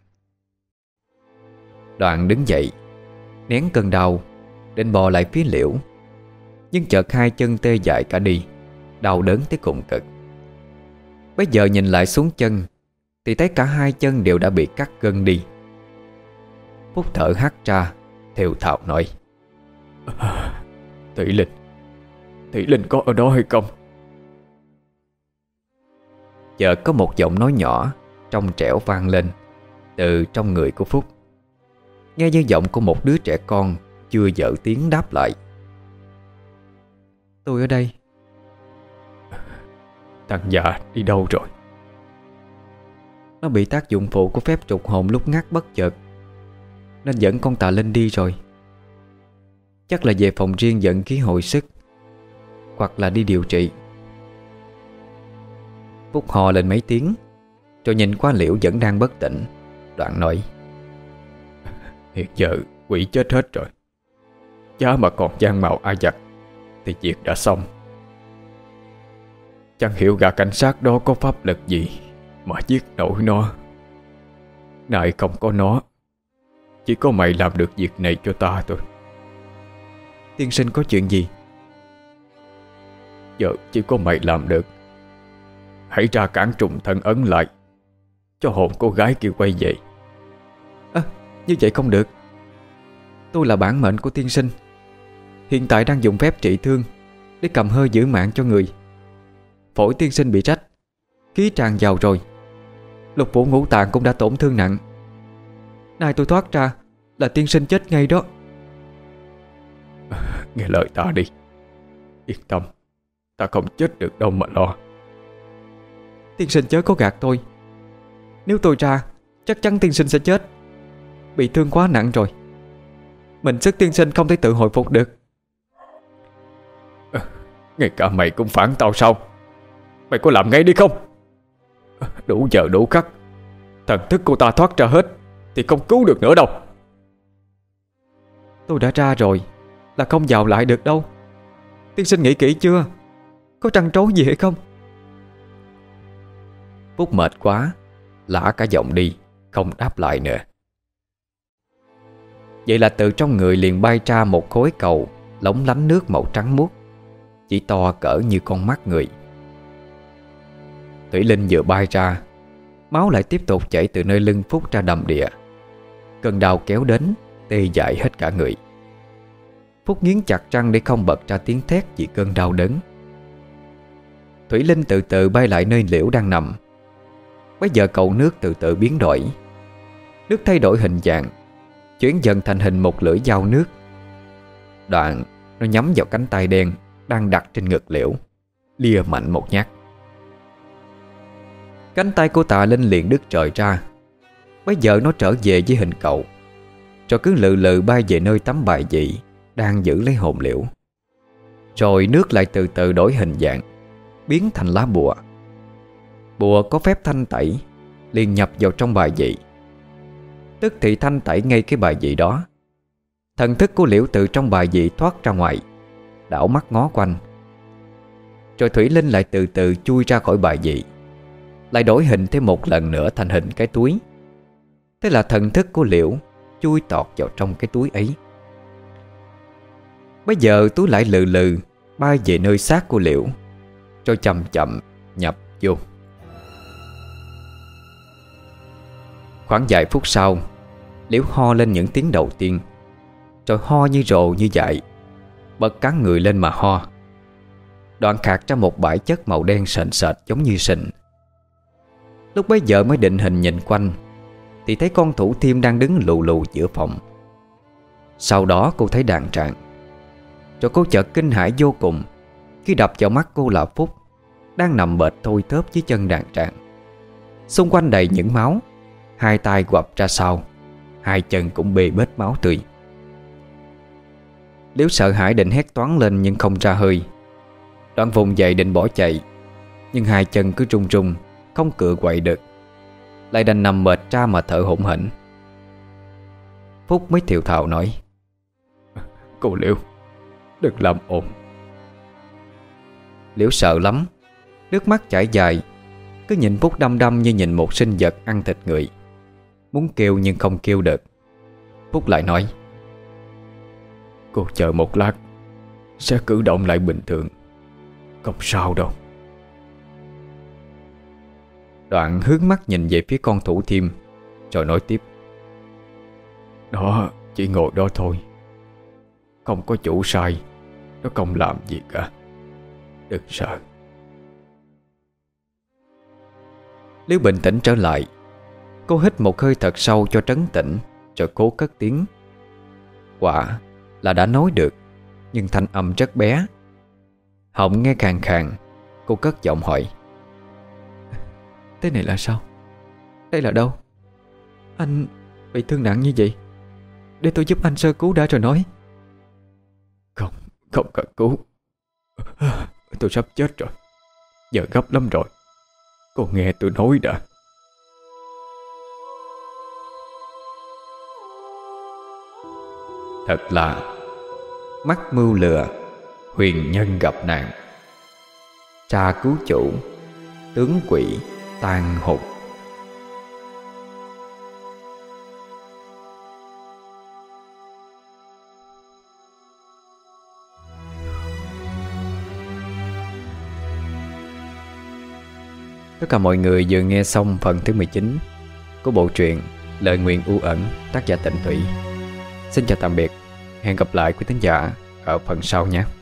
Đoạn đứng dậy, nén cơn đau, định bò lại phía Liễu. Nhưng chợt hai chân tê dại cả đi, đau đớn tới cùng cực. Bây giờ nhìn lại xuống chân thì thấy cả hai chân đều đã bị cắt gân đi. Phúc thở hắt ra, thều thào nói: Thủy Linh, Thủy Linh có ở đó hay không? Chợt có một giọng nói nhỏ trong trẻo vang lên từ trong người của Phúc, nghe như giọng của một đứa trẻ con chưa dở tiếng đáp lại: Tôi ở đây. Thằng già đi đâu rồi? Nó bị tác dụng phụ của phép trục hồn lúc ngắt bất chợt, nên dẫn con Tà Linh đi rồi. Chắc là về phòng riêng dẫn khí hồi sức, hoặc là đi điều trị. Phúc hò lên mấy tiếng, rồi nhìn qua Liễu vẫn đang bất tỉnh, đoạn nói: Hiện giờ quỷ chết hết rồi, chả mà còn gian mạo ai giặc thì việc đã xong. Chẳng hiểu gã cảnh sát đó có pháp lực gì mà giết nổi nó. Này không có nó, chỉ có mày làm được việc này cho ta thôi. Tiên sinh có chuyện gì? Giờ chỉ có mày làm được. Hãy ra cản trùng thân ấn lại, cho hồn cô gái kia quay về. À, như vậy không được. Tôi là bản mệnh của tiên sinh, hiện tại đang dùng phép trị thương để cầm hơi giữ mạng cho người. Phổi tiên sinh bị rách, khí tràn vào rồi, lục phủ ngũ tạng cũng đã tổn thương nặng. Nay tôi thoát ra là tiên sinh chết ngay đó. Nghe lời ta đi, yên tâm, ta không chết được đâu mà lo. Tiên sinh chớ có gạt tôi. Nếu tôi ra, chắc chắn tiên sinh sẽ chết. Bị thương quá nặng rồi, mình sức tiên sinh không thể tự hồi phục được. À, ngay cả mày cũng phản tao sao? Mày có làm ngay đi không? Đủ giờ đủ khắc, thần thức của ta thoát ra hết thì không cứu được nữa đâu. Tôi đã ra rồi, là không vào lại được đâu. Tiên sinh nghĩ kỹ chưa? Có trăn trối gì hay không? Phúc mệt quá, lả cả giọng đi, không đáp lại nữa. Vậy là từ trong người liền bay ra một khối cầu lóng lánh nước màu trắng muốt, chỉ to cỡ như con mắt người. Thủy Linh vừa bay ra, máu lại tiếp tục chảy từ nơi lưng Phúc ra đầm đìa. Cơn đau kéo đến, tê dại hết cả người. Phúc nghiến chặt răng để không bật ra tiếng thét vì cơn đau đớn. Thủy Linh từ từ bay lại nơi Liễu đang nằm. Bây giờ cầu nước từ từ biến đổi. Nước thay đổi hình dạng, chuyển dần thành hình một lưỡi dao nước. Đoạn nó nhắm vào cánh tay đen đang đặt trên ngực Liễu, lia mạnh một nhát. Cánh tay của Tà Linh liền đứt trời ra. Bây giờ nó trở về với hình cầu, rồi cứ lự lự bay về nơi tấm bài dị đang giữ lấy hồn Liễu. Rồi nước lại từ từ đổi hình dạng, biến thành lá bùa. Bùa có phép thanh tẩy liền nhập vào trong bài dị, tức thì thanh tẩy ngay cái bài dị đó. Thần thức của Liễu từ trong bài dị thoát ra ngoài, đảo mắt ngó quanh. Rồi Thủy Linh lại từ từ chui ra khỏi bài dị, lại đổi hình thêm một lần nữa thành hình cái túi. Thế là thần thức của Liễu chui tọt vào trong cái túi ấy. Bây giờ túi lại lừ lừ bay về nơi xác của Liễu, rồi chậm chậm nhập vô. Khoảng vài phút sau, Liễu ho lên những tiếng đầu tiên, rồi ho như rồ như dại, bật cắn người lên mà ho. Đoạn khạc ra một bãi chất màu đen sền sệt giống như sình. Lúc bấy giờ mới định hình nhìn quanh thì thấy con Thủ Thiêm đang đứng lù lù giữa phòng. Sau đó cô thấy Đàn Trạng, rồi cô chợt kinh hãi vô cùng khi đập vào mắt cô là Phúc đang nằm bệt thôi thóp dưới chân Đàn Trạng. Xung quanh đầy những máu, hai tay quặp ra sau, hai chân cũng bê bết máu tươi. Liếu sợ hãi định hét toáng lên nhưng không ra hơi. Đoạn vùng dậy định bỏ chạy, nhưng hai chân cứ run run, không cựa quậy được, lại đành nằm mệt ra mà thở hổn hển. Phúc mới thều thào nói: "Cô Liễu, đừng làm ồn." Liễu sợ lắm, nước mắt chảy dài, cứ nhìn Phúc đăm đăm như nhìn một sinh vật ăn thịt người. Muốn kêu nhưng không kêu được. Phúc lại nói: "Cô chờ một lát, sẽ cử động lại bình thường, không sao đâu." Đoạn hướng mắt nhìn về phía con Thủ Thiêm, rồi nói tiếp: "Đó, chỉ ngồi đó thôi, không có chủ sai, nó không làm gì cả, đừng sợ." Liễu bình tĩnh trở lại. Cô hít một hơi thật sâu cho trấn tĩnh, rồi cố cất tiếng. Quả là đã nói được, nhưng thanh âm rất bé, họng nghe khàn khàn. Cô cất giọng hỏi: "Thế này là sao? Đây là đâu? Anh bị thương nặng như vậy, để tôi giúp anh sơ cứu đã rồi nói." "Không, không cần cứu. Tôi sắp chết rồi. Giờ gấp lắm rồi. Cô nghe tôi nói đã." Thật là mắc mưu lừa, huyền nhân gặp nạn. Tra cứu chủ, tướng quỷ tan hồn. Tất cả mọi người vừa nghe xong phần thứ mười chín của bộ truyện Lời Nguyền U Ẩn, tác giả Tịnh Thủy. Xin chào tạm biệt. Hẹn gặp lại quý thính giả ở phần sau nhé.